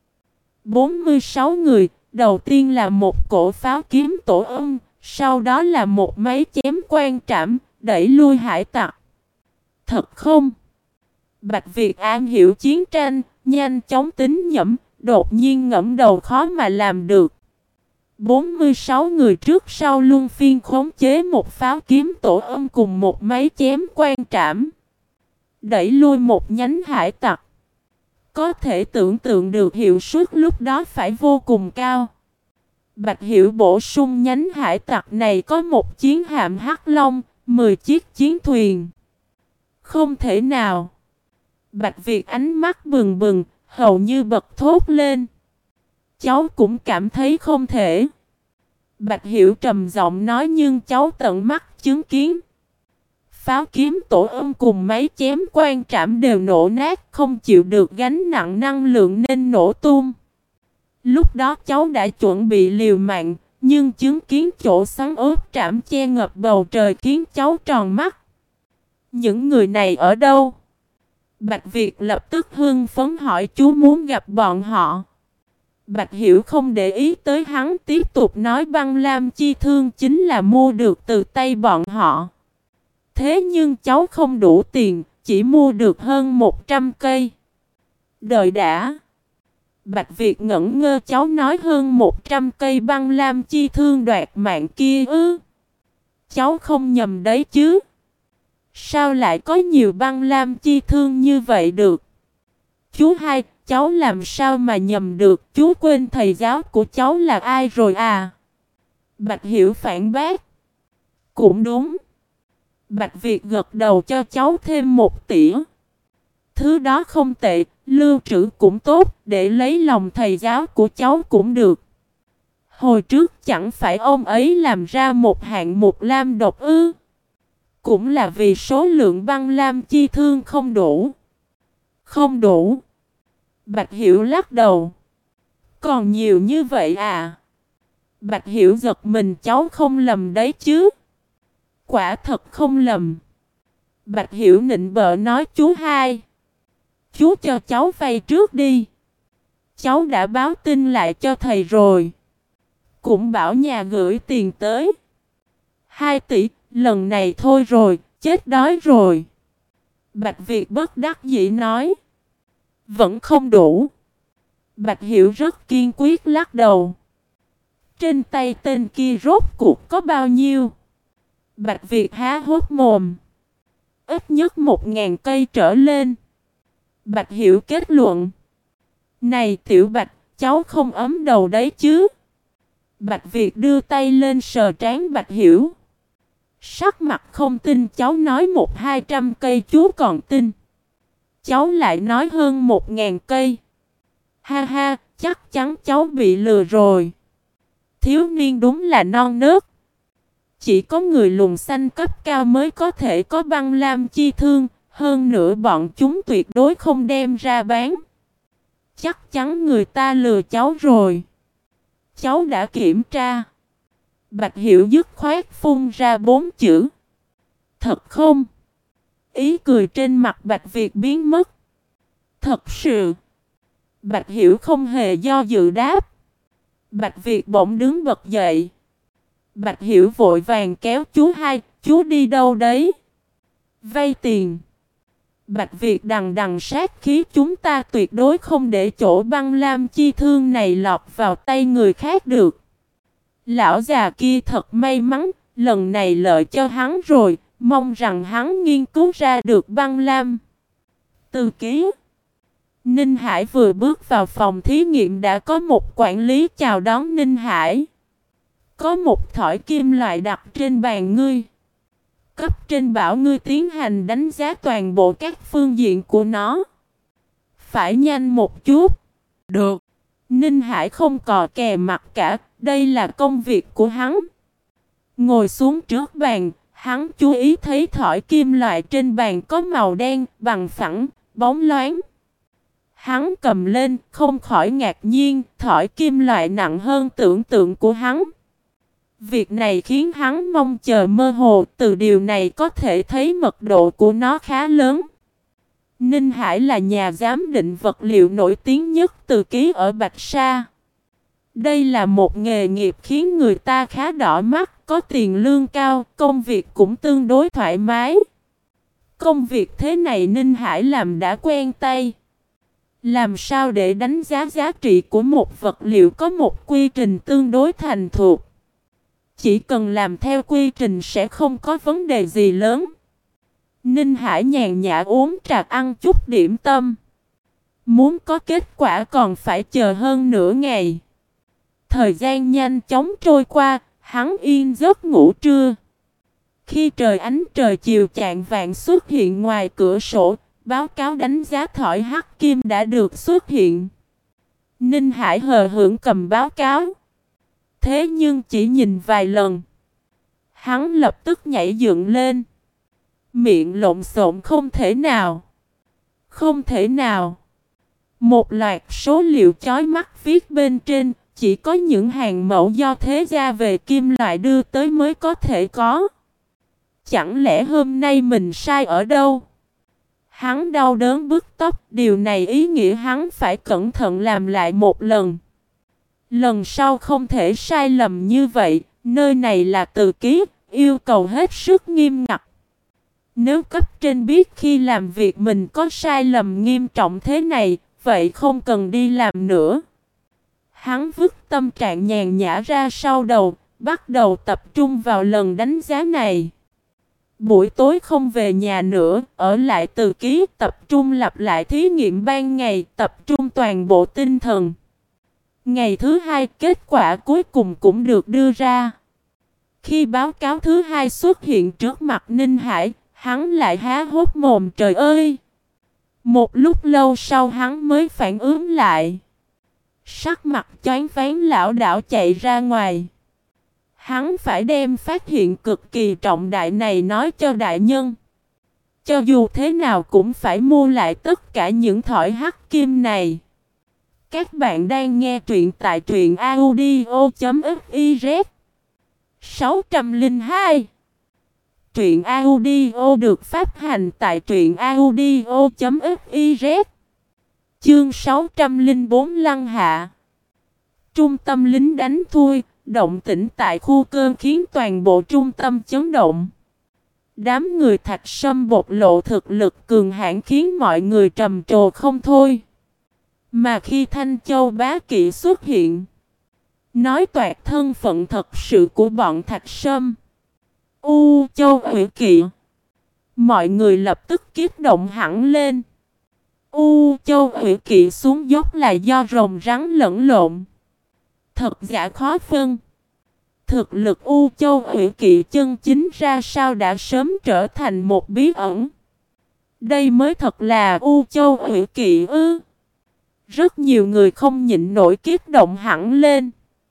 bốn mươi sáu người, đầu tiên là một cổ pháo kiếm tổ ong, sau đó là một máy chém quan trảm, đẩy lui hải tặc. Thật không? Bạch Việt am hiểu chiến tranh, nhanh chóng tính nhẩm, đột nhiên ngẫm đầu khó mà làm được. bốn mươi sáu người trước sau luân phiên khống chế một pháo kiếm tổ ong cùng một máy chém quan trảm, đẩy lui một nhánh hải tặc. Có thể tưởng tượng được hiệu suất lúc đó phải vô cùng cao. Bạch Hiểu bổ sung nhánh hải tặc này có một chiến hạm Hắc Long, mười chiếc chiến thuyền. Không thể nào. Bạch Việt ánh mắt bừng bừng, hầu như bật thốt lên. Cháu cũng cảm thấy không thể. Bạch Hiểu trầm giọng nói, nhưng cháu tận mắt chứng kiến. Pháo kiếm tổ ong cùng máy chém quan trảm đều nổ nát, không chịu được gánh nặng năng lượng nên nổ tung. Lúc đó cháu đã chuẩn bị liều mạng, nhưng chứng kiến chỗ xoắn ốp trảm che ngập bầu trời khiến cháu tròn mắt. Những người này ở đâu? Bạch Việt lập tức hưng phấn hỏi, chú muốn gặp bọn họ. Bạch Hiểu không để ý tới hắn, tiếp tục nói, băng lam chi thương chính là mua được từ tay bọn họ. Thế nhưng cháu không đủ tiền, chỉ mua được hơn một trăm cây. Đợi đã. Bạch Việt ngẩn ngơ, cháu nói hơn một trăm cây băng lam chi thương đoạt mạng kia ư? Cháu không nhầm đấy chứ? Sao lại có nhiều băng lam chi thương như vậy được? Chú hai, cháu làm sao mà nhầm được, chú quên thầy giáo của cháu là ai rồi à? Bạch Hiểu phản bác. Cũng đúng. Bạch Việt gật đầu, cho cháu thêm một tỉa. Thứ đó không tệ, lưu trữ cũng tốt, để lấy lòng thầy giáo của cháu cũng được. Hồi trước chẳng phải ông ấy làm ra một hạng mục lam độc ư? Cũng là vì số lượng băng lam chi thương không đủ. Không đủ. Bạch Hiểu lắc đầu. Còn nhiều như vậy à? Bạch Hiểu giật mình, cháu không lầm đấy chứ? Quả thật không lầm. Bạch Hiểu nịnh bợ nói, chú hai, chú cho cháu vay trước đi. Cháu đã báo tin lại cho thầy rồi. Cũng bảo nhà gửi tiền tới. Hai tỷ, lần này thôi rồi, chết đói rồi. Bạch Việt bất đắc dĩ nói. Vẫn không đủ. Bạch Hiểu rất kiên quyết lắc đầu. Trên tay tên kia rốt cuộc có bao nhiêu? Bạch Việt há hốt mồm. Ít nhất một ngàn cây trở lên. Bạch Hiểu kết luận. Này tiểu Bạch, cháu không ấm đầu đấy chứ? Bạch Việt đưa tay lên sờ trán Bạch Hiểu. Sắc mặt không tin, cháu nói một hai trăm cây chú còn tin. Cháu lại nói hơn một ngàn cây. Ha ha, chắc chắn cháu bị lừa rồi. Thiếu niên đúng là non nớt. Chỉ có người lùn xanh cấp cao mới có thể có băng lam chi thương. Hơn nữa bọn chúng tuyệt đối không đem ra bán. Chắc chắn người ta lừa cháu rồi. Cháu đã kiểm tra. Bạch Hiểu dứt khoát phun ra bốn chữ. Thật không? Ý cười trên mặt Bạch Việt biến mất. Thật sự. Bạch Hiểu không hề do dự đáp. Bạch Việt bỗng đứng bật dậy. Bạch Hiểu vội vàng kéo chú hai. Chú đi đâu đấy? Vay tiền. Bạch Việt đằng đằng sát khí, chúng ta tuyệt đối không để chỗ băng lam chi thương này lọt vào tay người khác được. Lão già kia thật may mắn, lần này lợi cho hắn rồi, mong rằng hắn nghiên cứu ra được băng lam. Từ ký. Ninh Hải vừa bước vào phòng thí nghiệm đã có một quản lý chào đón Ninh Hải. Có một thỏi kim loại đặt trên bàn ngươi. Cấp trên bảo ngươi tiến hành đánh giá toàn bộ các phương diện của nó. Phải nhanh một chút. Được. Ninh Hải không cò kè mặt cả, đây là công việc của hắn. Ngồi xuống trước bàn, hắn chú ý thấy thỏi kim loại trên bàn có màu đen, bằng phẳng, bóng loáng. Hắn cầm lên, không khỏi ngạc nhiên, thỏi kim loại nặng hơn tưởng tượng của hắn. Việc này khiến hắn mong chờ mơ hồ, từ điều này có thể thấy mật độ của nó khá lớn. Ninh Hải là nhà giám định vật liệu nổi tiếng nhất từ ký ở Bạch Sa. Đây là một nghề nghiệp khiến người ta khá đỏ mắt, có tiền lương cao, công việc cũng tương đối thoải mái. Công việc thế này Ninh Hải làm đã quen tay. Làm sao để đánh giá giá trị của một vật liệu có một quy trình tương đối thành thục. Chỉ cần làm theo quy trình sẽ không có vấn đề gì lớn. Ninh Hải nhàn nhã uống trà ăn chút điểm tâm. Muốn có kết quả còn phải chờ hơn nửa ngày. Thời gian nhanh chóng trôi qua, hắn yên giấc ngủ trưa. Khi trời ánh trời chiều chạng vạng xuất hiện ngoài cửa sổ, báo cáo đánh giá thỏi hắc kim đã được xuất hiện. Ninh Hải hờ hững cầm báo cáo. Thế nhưng chỉ nhìn vài lần, hắn lập tức nhảy dựng lên. Miệng lộn xộn không thể nào. Không thể nào. Một loạt số liệu chói mắt viết bên trên, chỉ có những hàng mẫu do thế gia về kim loại đưa tới mới có thể có. Chẳng lẽ hôm nay mình sai ở đâu? Hắn đau đớn bứt tóc, điều này ý nghĩa hắn phải cẩn thận làm lại một lần. Lần sau không thể sai lầm như vậy, nơi này là từ ký, yêu cầu hết sức nghiêm ngặt. Nếu cấp trên biết khi làm việc mình có sai lầm nghiêm trọng thế này, vậy không cần đi làm nữa. Hắn vứt tâm trạng nhàn nhã ra sau đầu, bắt đầu tập trung vào lần đánh giá này. Buổi tối không về nhà nữa, ở lại từ ký, tập trung lặp lại thí nghiệm ban ngày, tập trung toàn bộ tinh thần. Ngày thứ hai, kết quả cuối cùng cũng được đưa ra. Khi báo cáo thứ hai xuất hiện trước mặt Ninh Hải, hắn lại há hốc mồm, trời ơi! Một lúc lâu sau hắn mới phản ứng lại. Sắc mặt choáng váng lão đảo chạy ra ngoài. Hắn phải đem phát hiện cực kỳ trọng đại này nói cho đại nhân. Cho dù thế nào cũng phải mua lại tất cả những thỏi hắc kim này. Các bạn đang nghe truyện tại truyện audio chấm fiz. sáu trăm lẻ hai. Truyện audio được phát hành tại truyện audio chấm fiz. Chương sáu trăm lẻ bốn Lăng Hạ. Trung tâm lính đánh thui, động tĩnh tại khu cơn khiến toàn bộ trung tâm chấn động. Đám người Thạch Sâm bộc lộ thực lực cường hãn khiến mọi người trầm trồ không thôi. Mà khi Thanh Châu Bá Kỵ xuất hiện, nói toạc thân phận thật sự của bọn Thạch Sâm, U Châu Ủy Kỵ, mọi người lập tức kích động hẳn lên. U Châu Ủy Kỵ xuống dốc là do rồng rắn lẫn lộn, thật giả khó phân. Thực lực U Châu Hủy Kỵ chân chính ra sao đã sớm trở thành một bí ẩn. Đây mới thật là U Châu Hủy Kỵ ư? Rất nhiều người không nhịn nổi kích động hẳn lên.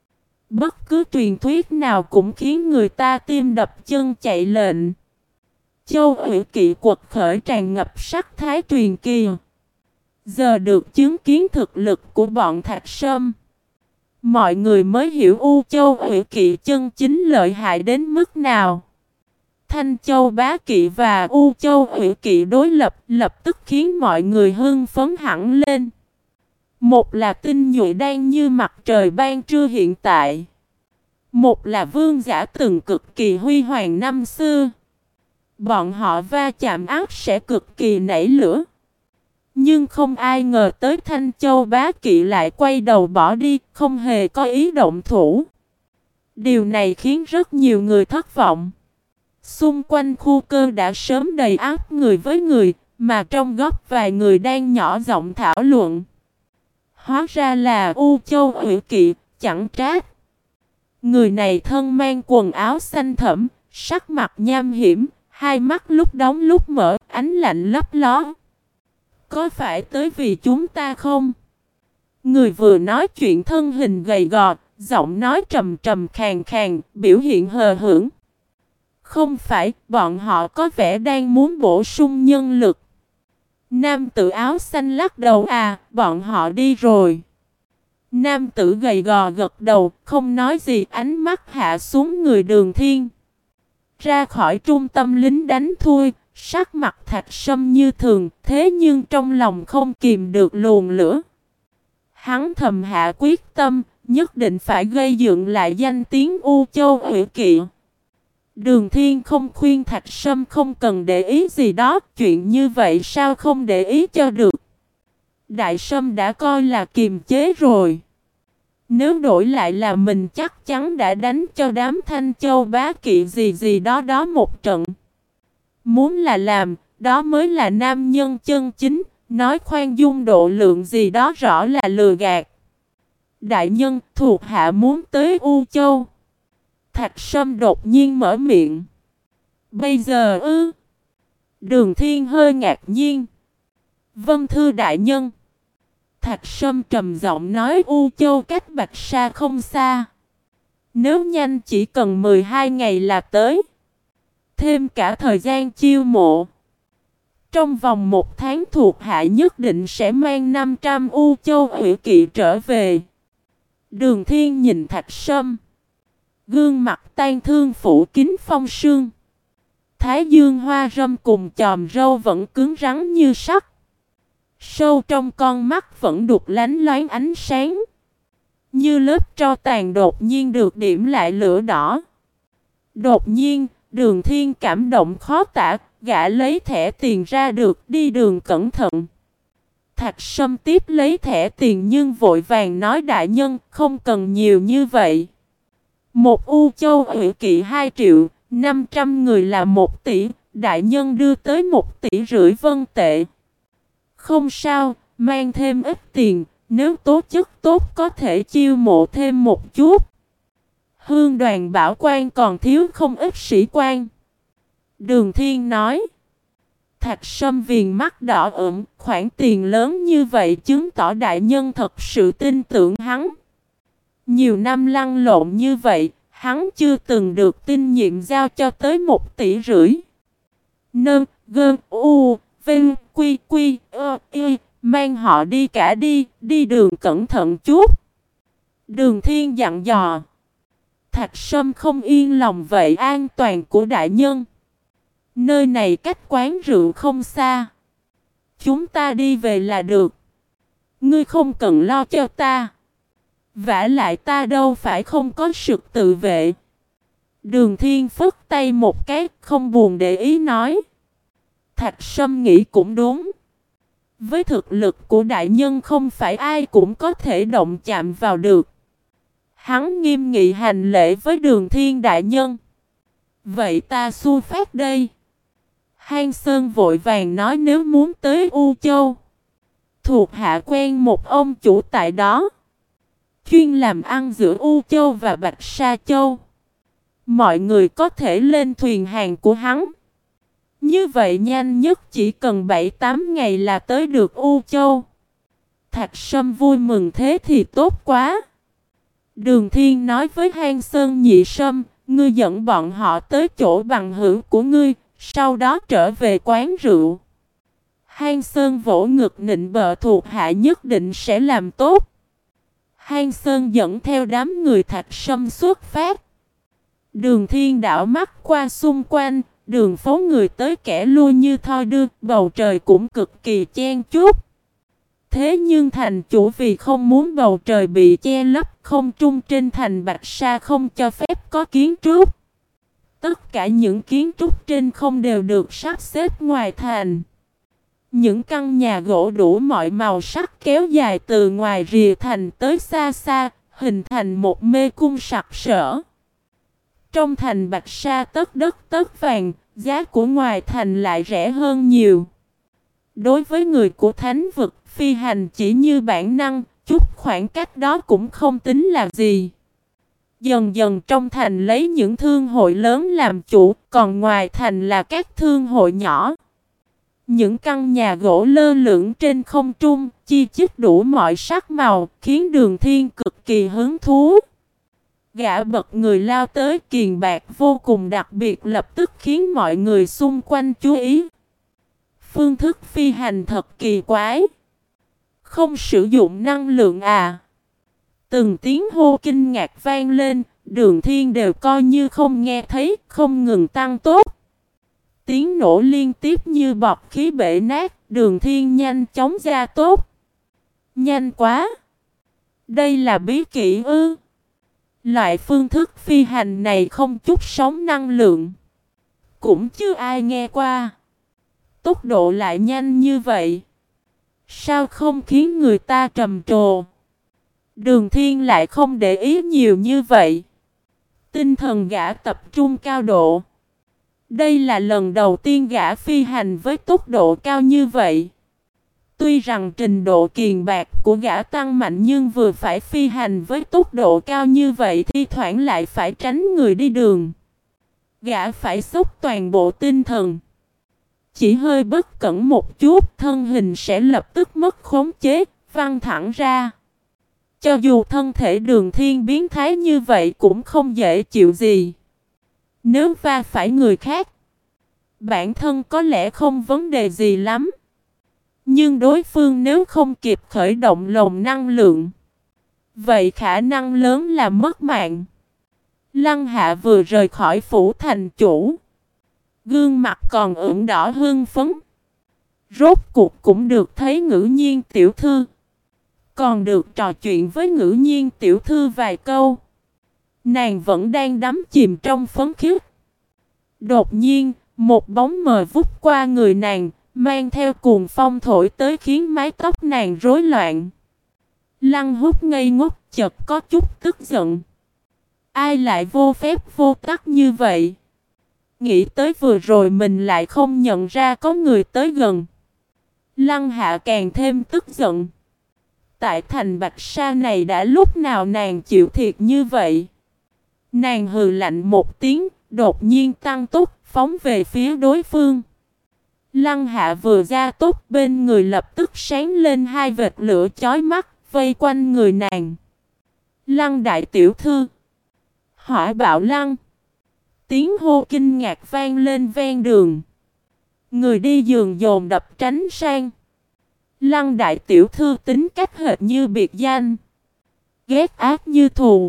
Bất cứ truyền thuyết nào cũng khiến người ta tim đập chân chạy lệnh. Châu Hủy Kỵ quật khởi tràn ngập sắc thái truyền kỳ. Giờ được chứng kiến thực lực của bọn Thạch Sâm, mọi người mới hiểu U Châu Hủy Kỵ chân chính lợi hại đến mức nào. Thanh Châu Bá Kỵ và U Châu Hủy Kỵ đối lập lập tức khiến mọi người hưng phấn hẳn lên. Một là tinh nhuệ đang như mặt trời ban trưa hiện tại. Một là vương giả từng cực kỳ huy hoàng năm xưa. Bọn họ va chạm ác sẽ cực kỳ nảy lửa. Nhưng không ai ngờ tới Thanh Châu Bá Kỵ lại quay đầu bỏ đi, không hề có ý động thủ. Điều này khiến rất nhiều người thất vọng. Xung quanh khu cơ đã sớm đầy áp người với người, mà trong góc vài người đang nhỏ giọng thảo luận. Hóa ra là U Châu Hủy Kỵ, chẳng trách. Người này thân mang quần áo xanh thẫm, sắc mặt nham hiểm, hai mắt lúc đóng lúc mở, ánh lạnh lấp ló. Có phải tới vì chúng ta không? Người vừa nói chuyện thân hình gầy gò, giọng nói trầm trầm khàn khàn, biểu hiện hờ hững. Không phải, bọn họ có vẻ đang muốn bổ sung nhân lực. Nam tử áo xanh lắc đầu à, bọn họ đi rồi. Nam tử gầy gò gật đầu, không nói gì, ánh mắt hạ xuống người Đường Thiên. Ra khỏi trung tâm lính đánh thui, sắc mặt Thạch Sâm như thường, thế nhưng trong lòng không kìm được luồng lửa. Hắn thầm hạ quyết tâm, nhất định phải gây dựng lại danh tiếng U Châu Hủy Kỵ. Đường Thiên không khuyên Thạch Sâm không cần để ý gì đó, chuyện như vậy sao không để ý cho được. Đại Sâm đã coi là kiềm chế rồi. Nếu đổi lại là mình chắc chắn đã đánh cho đám Thanh Châu Bá Kỵ gì gì đó đó một trận. Muốn là làm, đó mới là nam nhân chân chính, nói khoan dung độ lượng gì đó rõ là lừa gạt. Đại nhân, thuộc hạ muốn tới U Châu. Thạch Sâm đột nhiên mở miệng. Bây giờ ư? Đường Thiên hơi ngạc nhiên. Vâng thưa đại nhân. Thạch Sâm trầm giọng nói U Châu cách Bạch Sa không xa. Nếu nhanh chỉ cần mười hai ngày là tới. Thêm cả thời gian chiêu mộ. Trong vòng một tháng thuộc hạ nhất định sẽ mang năm trăm U Châu Hủy Kỵ trở về. Đường Thiên nhìn Thạch Sâm. Gương mặt tan thương phủ kín phong sương. Thái dương hoa râm cùng chòm râu vẫn cứng rắn như sắt. Sâu trong con mắt vẫn đục lánh loáng ánh sáng. Như lớp tro tàn đột nhiên được điểm lại lửa đỏ. Đột nhiên, Đường Thiên cảm động khó tả, gã lấy thẻ tiền ra được, đi đường cẩn thận. Thạch Sâm tiếp lấy thẻ tiền nhưng vội vàng nói đại nhân, không cần nhiều như vậy. Một U Châu Hủy Kỵ hai triệu, năm trăm người là một tỷ, đại nhân đưa tới một tỷ rưỡi vân tệ. Không sao, mang thêm ít tiền, nếu tố chất tốt có thể chiêu mộ thêm một chút. Hương đoàn bảo quan còn thiếu không ít sĩ quan. Đường Thiên nói. Thạch Sâm viền mắt đỏ ửng, khoản tiền lớn như vậy chứng tỏ đại nhân thật sự tin tưởng hắn. Nhiều năm lăn lộn như vậy, hắn chưa từng được tin nhiệm giao cho tới một tỷ rưỡi. Nơ, gơn, u, vinh, quy, quy, ơ, y, mang họ đi cả đi, đi đường cẩn thận chút. Đường Thiên dặn dò. Thạch Sâm không yên lòng vậy an toàn của đại nhân. Nơi này cách quán rượu không xa. Chúng ta đi về là được. Ngươi không cần lo cho ta. Vả lại ta đâu phải không có sức tự vệ. Đường Thiên phất tay một cái, không buồn để ý nói. Thạch Sâm nghĩ cũng đúng. Với thực lực của đại nhân không phải ai cũng có thể động chạm vào được. Hắn nghiêm nghị hành lễ với Đường Thiên đại nhân. Vậy ta xu phát đây. Hang Sơn vội vàng nói nếu muốn tới U Châu. Thuộc hạ quen một ông chủ tại đó. Chuyên làm ăn giữa U Châu và Bạch Sa Châu. mọi người có thể lên thuyền hàng của hắn. Như vậy nhanh nhất chỉ cần bảy tám ngày là tới được U Châu. Thạch Sâm vui mừng thế thì tốt quá. Đường Thiên nói với Hang Sơn Nhị Sâm, ngươi dẫn bọn họ tới chỗ bằng hữu của ngươi, sau đó trở về quán rượu. Hang Sơn vỗ ngực nịnh bợ thuộc hạ nhất định sẽ làm tốt. Hang Sơn dẫn theo đám người Thạch Sâm xuất phát. Đường Thiên đảo mắt qua xung quanh, đường phố người tới kẻ lui như thoi đưa, bầu trời cũng cực kỳ chen chúc. Thế nhưng thành chủ vì không muốn bầu trời bị che lấp, không trung trên thành Bạch Sa không cho phép có kiến trúc. Tất cả những kiến trúc trên không đều được sắp xếp ngoài thành. Những căn nhà gỗ đủ mọi màu sắc kéo dài từ ngoài rìa thành tới xa xa, hình thành một mê cung sặc sỡ. Trong thành Bạch Sa tất đất tất vàng, giá của ngoài thành lại rẻ hơn nhiều. Đối với người của thánh vực, phi hành chỉ như bản năng, chút khoảng cách đó cũng không tính là gì. Dần dần trong thành lấy những thương hội lớn làm chủ, còn ngoài thành là các thương hội nhỏ. Những căn nhà gỗ lơ lửng trên không trung, chi chít đủ mọi sắc màu, khiến Đường Thiên cực kỳ hứng thú. Gã bật người lao tới kiền bạc vô cùng đặc biệt lập tức khiến mọi người xung quanh chú ý. Phương thức phi hành thật kỳ quái. Không sử dụng năng lượng à? Từng tiếng hô kinh ngạc vang lên, Đường Thiên đều coi như không nghe thấy, không ngừng tăng tốc. Tiếng nổ liên tiếp như bọt khí bể nát, Đường Thiên nhanh chóng gia tốc. Nhanh quá! Đây là bí kỹ ư? Loại phương thức phi hành này không chút sóng năng lượng. Cũng chưa ai nghe qua. Tốc độ lại nhanh như vậy. Sao không khiến người ta trầm trồ? Đường Thiên lại không để ý nhiều như vậy. Tinh thần gã tập trung cao độ. Đây là lần đầu tiên gã phi hành với tốc độ cao như vậy. Tuy rằng trình độ kiền bạc của gã tăng mạnh nhưng vừa phải phi hành với tốc độ cao như vậy thi thoảng lại phải tránh người đi đường. Gã phải xúc toàn bộ tinh thần. Chỉ hơi bất cẩn một chút thân hình sẽ lập tức mất khống chế, văng thẳng ra. Cho dù thân thể Đường Thiên biến thái như vậy cũng không dễ chịu gì. Nếu va phải người khác, bản thân có lẽ không vấn đề gì lắm. Nhưng đối phương nếu không kịp khởi động lồng năng lượng, vậy khả năng lớn là mất mạng. Lăng Hạ vừa rời khỏi phủ thành chủ, gương mặt còn ửng đỏ hưng phấn. Rốt cuộc cũng được thấy Ngữ Nhiên tiểu thư, còn được trò chuyện với Ngữ Nhiên tiểu thư vài câu. Nàng vẫn đang đắm chìm trong phấn khích. Đột nhiên, một bóng mờ vút qua người nàng, mang theo cuồng phong thổi tới khiến mái tóc nàng rối loạn. Lăng Hút ngây ngốc chợt có chút tức giận. Ai lại vô phép vô tắc như vậy? Nghĩ tới vừa rồi mình lại không nhận ra có người tới gần. Lăng Hạ càng thêm tức giận. Tại thành Bạch Sa này đã lúc nào nàng chịu thiệt như vậy? Nàng hừ lạnh một tiếng, đột nhiên tăng tốc, phóng về phía đối phương. Lăng Hạ vừa ra tốc bên người lập tức sáng lên hai vệt lửa chói mắt, vây quanh người nàng. Lăng đại tiểu thư! Hỏa bạo lăng! Tiếng hô kinh ngạc vang lên ven đường. Người đi giường dồn đập tránh sang. Lăng đại tiểu thư tính cách hệt như biệt danh. Ghét ác như thù.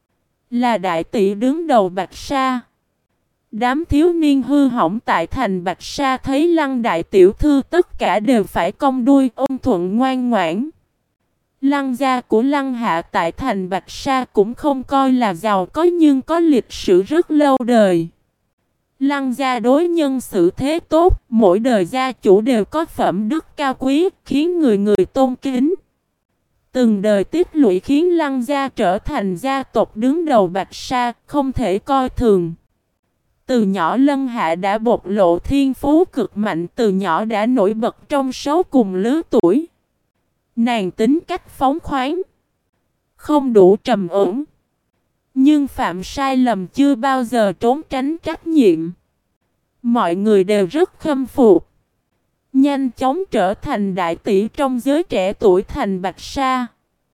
Là đại tỷ đứng đầu Bạch Sa. Đám thiếu niên hư hỏng tại thành Bạch Sa thấy Lăng đại tiểu thư tất cả đều phải cong đuôi ôm thuận ngoan ngoãn. Lăng gia của Lăng Hạ tại thành Bạch Sa cũng không coi là giàu có nhưng có lịch sử rất lâu đời. Lăng gia đối nhân xử thế tốt, mỗi đời gia chủ đều có phẩm đức cao quý, khiến người người tôn kính. Từng đời tích lũy khiến Lăng gia trở thành gia tộc đứng đầu Bạch Sa, không thể coi thường. Từ nhỏ Lăng Hạ đã bộc lộ thiên phú cực mạnh, từ nhỏ đã nổi bật trong số cùng lứa tuổi. Nàng tính cách phóng khoáng, không đủ trầm ổn, Nhưng phạm sai lầm chưa bao giờ trốn tránh trách nhiệm. Mọi người đều rất khâm phục. Nhanh chóng trở thành đại tỷ trong giới trẻ tuổi thành Bạch Sa.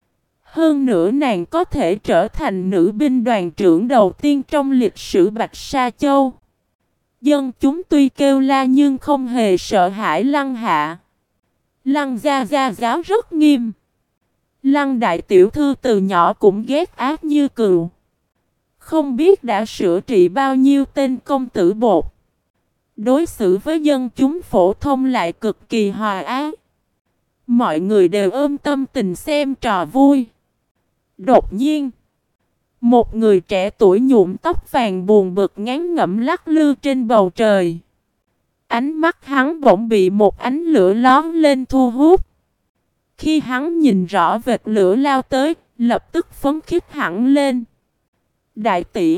Hơn nữa nàng có thể trở thành nữ binh đoàn trưởng đầu tiên trong lịch sử Bạch Sa Châu. Dân chúng tuy kêu la nhưng không hề sợ hãi Lăng hạ. Lăng gia gia giáo rất nghiêm. Lăng đại tiểu thư từ nhỏ cũng ghét ác như cừu. Không biết đã sửa trị bao nhiêu tên công tử bột. Đối xử với dân chúng phổ thông lại cực kỳ hòa ái. Mọi người đều ôm tâm tình xem trò vui. Đột nhiên, một người trẻ tuổi nhuộm tóc vàng buồn bực ngán ngẩm lắc lư trên bầu trời. Ánh mắt hắn bỗng bị một ánh lửa lóm lên thu hút. Khi hắn nhìn rõ vệt lửa lao tới, lập tức phấn khích hẳn lên. Đại tỷ,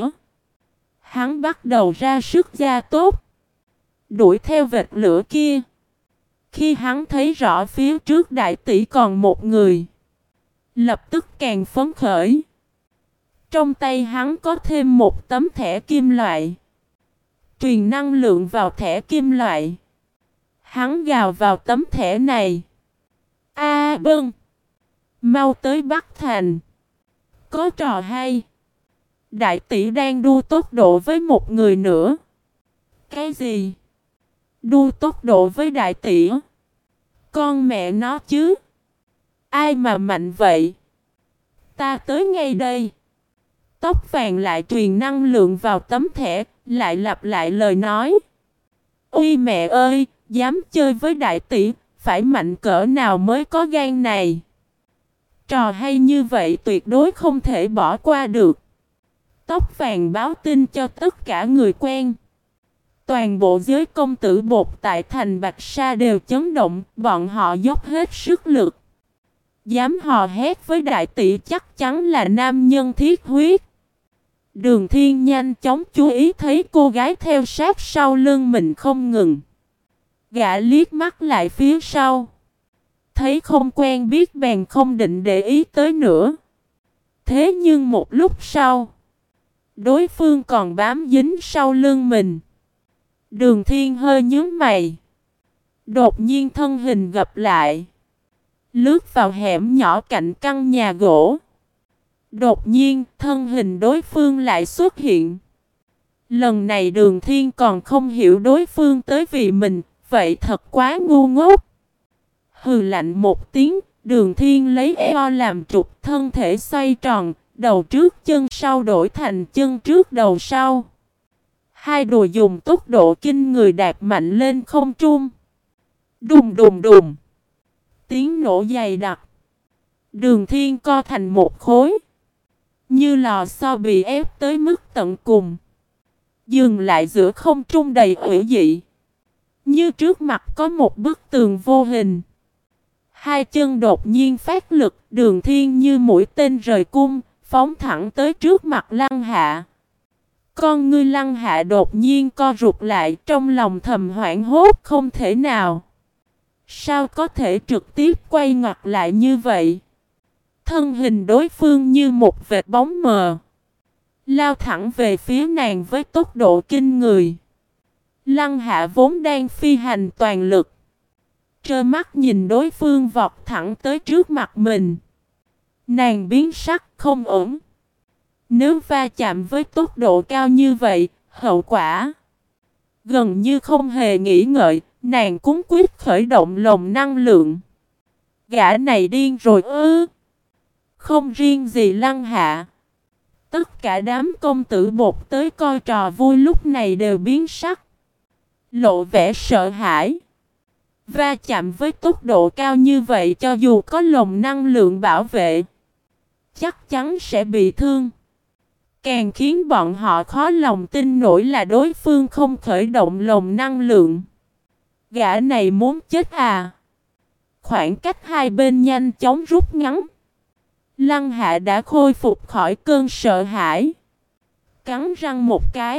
hắn bắt đầu ra sức gia tốt, đuổi theo vệt lửa kia. Khi hắn thấy rõ phía trước đại tỷ còn một người, lập tức càng phấn khởi. Trong tay hắn có thêm một tấm thẻ kim loại. Truyền năng lượng vào thẻ kim loại. Hắn gào vào tấm thẻ này. A à, bưng, mau tới Bắc Thành. Có trò hay. Đại tỷ đang đua tốc độ với một người nữa. Cái gì? Đua tốc độ với đại tỷ? Con mẹ nó chứ. Ai mà mạnh vậy? Ta tới ngay đây. Tóc vàng lại truyền năng lượng vào tấm thẻ, lại lặp lại lời nói. Ôi mẹ ơi, dám chơi với đại tỷ, phải mạnh cỡ nào mới có gan này. Trò hay như vậy tuyệt đối không thể bỏ qua được. Tóc vàng báo tin cho tất cả người quen. Toàn bộ giới công tử bột tại thành Bạch Sa đều chấn động, bọn họ dốc hết sức lực. Dám hò hét với đại tỷ chắc chắn là nam nhân thiết huyết. Đường Thiên nhanh chóng chú ý thấy cô gái theo sát sau lưng mình không ngừng. Gã liếc mắt lại phía sau. Thấy không quen biết bèn không định để ý tới nữa. Thế nhưng một lúc sau, đối phương còn bám dính sau lưng mình. Đường Thiên hơi nhướng mày. Đột nhiên thân hình gập lại, lướt vào hẻm nhỏ cạnh căn nhà gỗ. Đột nhiên thân hình đối phương lại xuất hiện. Lần này Đường Thiên còn không hiểu đối phương tới vì mình. Vậy thật quá ngu ngốc. Hừ lạnh một tiếng, Đường Thiên lấy eo làm trục, thân thể xoay tròn, đầu trước chân sau đổi thành chân trước đầu sau. Hai đùi dùng tốc độ kinh người đạp mạnh lên không trung. Đùng đùng đùng. Tiếng nổ dày đặc. Đường Thiên co thành một khối, như lò xo bị ép tới mức tận cùng. Dừng lại giữa không trung đầy ủy dị. Như trước mặt có một bức tường vô hình. Hai chân đột nhiên phát lực, Đường Thiên như mũi tên rời cung, phóng thẳng tới trước mặt Lăng Hạ. Con ngươi Lăng Hạ đột nhiên co rụt lại, trong lòng thầm hoảng hốt không thể nào. Sao có thể trực tiếp quay ngoặt lại như vậy? Thân hình đối phương như một vệt bóng mờ, lao thẳng về phía nàng với tốc độ kinh người. Lăng Hạ vốn đang phi hành toàn lực, trơ mắt nhìn đối phương vọt thẳng tới trước mặt mình. Nàng biến sắc không ổn. Nếu va chạm với tốc độ cao như vậy, hậu quả... Gần như không hề nghĩ ngợi, nàng cuống quýt khởi động lồng năng lượng. Gã này điên rồi ư? Không riêng gì Lăng Hạ, tất cả đám công tử bột tới coi trò vui lúc này đều biến sắc, lộ vẻ sợ hãi. Va chạm với tốc độ cao như vậy, cho dù có lồng năng lượng bảo vệ, chắc chắn sẽ bị thương. Càng khiến bọn họ khó lòng tin nổi là đối phương không khởi động lồng năng lượng. Gã này muốn chết à? Khoảng cách hai bên nhanh chóng rút ngắn. Lăng Hạ đã khôi phục khỏi cơn sợ hãi. Cắn răng một cái,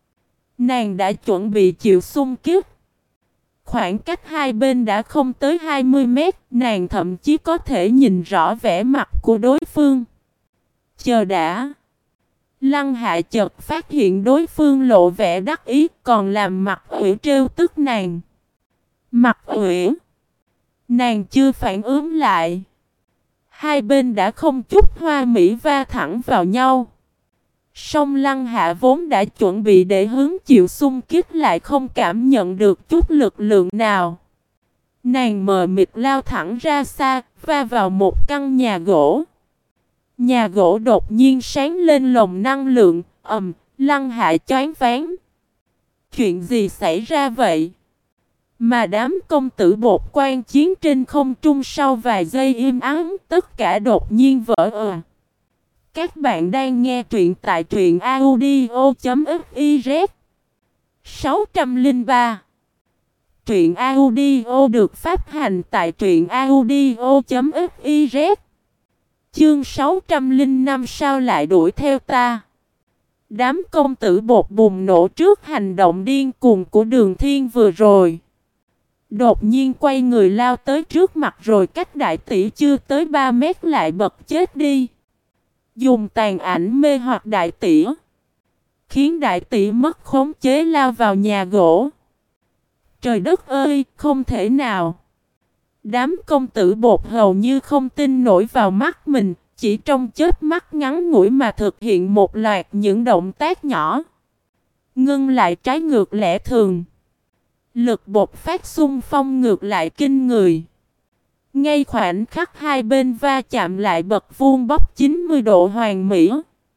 nàng đã chuẩn bị chịu xung kích. Khoảng cách hai bên đã không tới hai mươi mét, nàng thậm chí có thể nhìn rõ vẻ mặt của đối phương. Chờ đã. Lăng Hạ chợt phát hiện đối phương lộ vẻ đắc ý, còn làm mặt Uyển trêu tức nàng. Mặt Uyển, nàng chưa phản ứng lại. Hai bên đã không chút hoa mỹ va thẳng vào nhau. Song Lăng Hạ vốn đã chuẩn bị để hứng chịu xung kích lại không cảm nhận được chút lực lượng nào. Nàng mờ mịt lao thẳng ra xa, va vào một căn nhà gỗ. Nhà gỗ đột nhiên sáng lên lồng năng lượng, ầm, Lăng Hạ choáng váng. Chuyện gì xảy ra vậy? Mà đám công tử bột quan chiến trên không trung sau vài giây im ắng, tất cả đột nhiên vỡ òa. Các bạn đang nghe truyện tại truyện audio.fiz sáu không ba. Truyện audio được phát hành tại truyện audio.fiz. Chương sáu không năm sao lại đuổi theo ta? Đám công tử bột bùng nổ trước hành động điên cuồng của Đường Thiên vừa rồi. Đột nhiên quay người lao tới trước mặt rồi cách đại tỷ chưa tới ba mét lại bật chết đi. Dùng tàn ảnh mê hoặc đại tỷ, khiến đại tỷ mất khống chế lao vào nhà gỗ. Trời đất ơi, không thể nào. Đám công tử bột hầu như không tin nổi vào mắt mình, chỉ trong chớp mắt ngắn ngủi mà thực hiện một loạt những động tác nhỏ. Ngưng lại trái ngược lẽ thường. Lực bột phát xung phong ngược lại kinh người. Ngay khoảnh khắc hai bên va chạm lại bật vuông bóc chín mươi độ hoàn mỹ.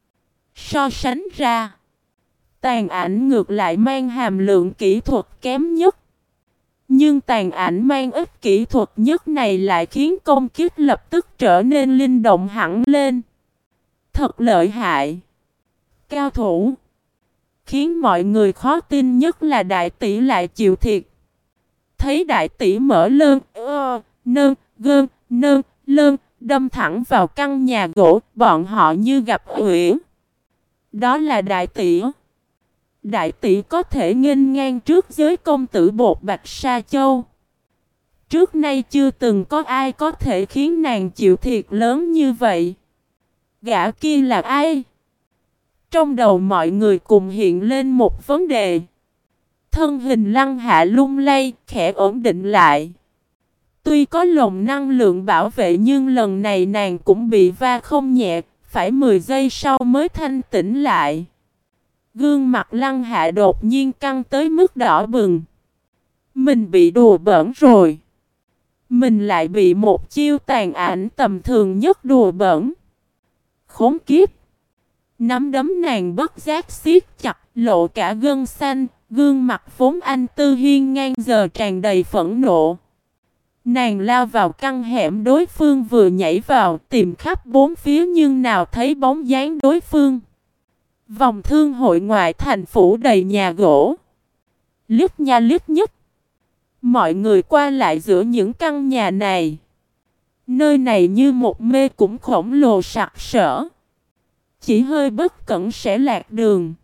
So sánh ra, tàn ảnh ngược lại mang hàm lượng kỹ thuật kém nhất. Nhưng tàn ảnh mang ít kỹ thuật nhất này lại khiến công kích lập tức trở nên linh động hẳn lên. Thật lợi hại. Cao thủ. Khiến mọi người khó tin nhất là đại tỷ lại chịu thiệt. Thấy đại tỷ mở lơn, ơ, nơn, gơn, nơn, lơn, đâm thẳng vào căn nhà gỗ, bọn họ như gặp Uyển. Đó là đại tỷ. Đại tỷ có thể nghênh ngang trước giới công tử bột Bạch Sa Châu. Trước nay chưa từng có ai có thể khiến nàng chịu thiệt lớn như vậy. Gã kia là ai? Trong đầu mọi người cùng hiện lên một vấn đề. Thân hình Lăng Hạ lung lay, khẽ ổn định lại. Tuy có lồng năng lượng bảo vệ nhưng lần này nàng cũng bị va không nhẹ, phải mười giây sau mới thanh tỉnh lại. Gương mặt Lăng Hạ đột nhiên căng tới mức đỏ bừng. Mình bị đùa bỡn rồi. Mình lại bị một chiêu tàn ảnh tầm thường nhất đùa bỡn. Khốn kiếp. Nắm đấm nàng bất giác siết chặt, lộ cả gân xanh, gương mặt vốn anh tư hiên ngang giờ tràn đầy phẫn nộ. Nàng lao vào căn hẻm đối phương vừa nhảy vào, tìm khắp bốn phía nhưng nào thấy bóng dáng đối phương. Vòng thương hội ngoại thành phủ đầy nhà gỗ. Lít nha lít nhít. Mọi người qua lại giữa những căn nhà này. Nơi này như một mê cũng khổng lồ sặc sỡ. Chỉ hơi bất cẩn sẽ lạc đường.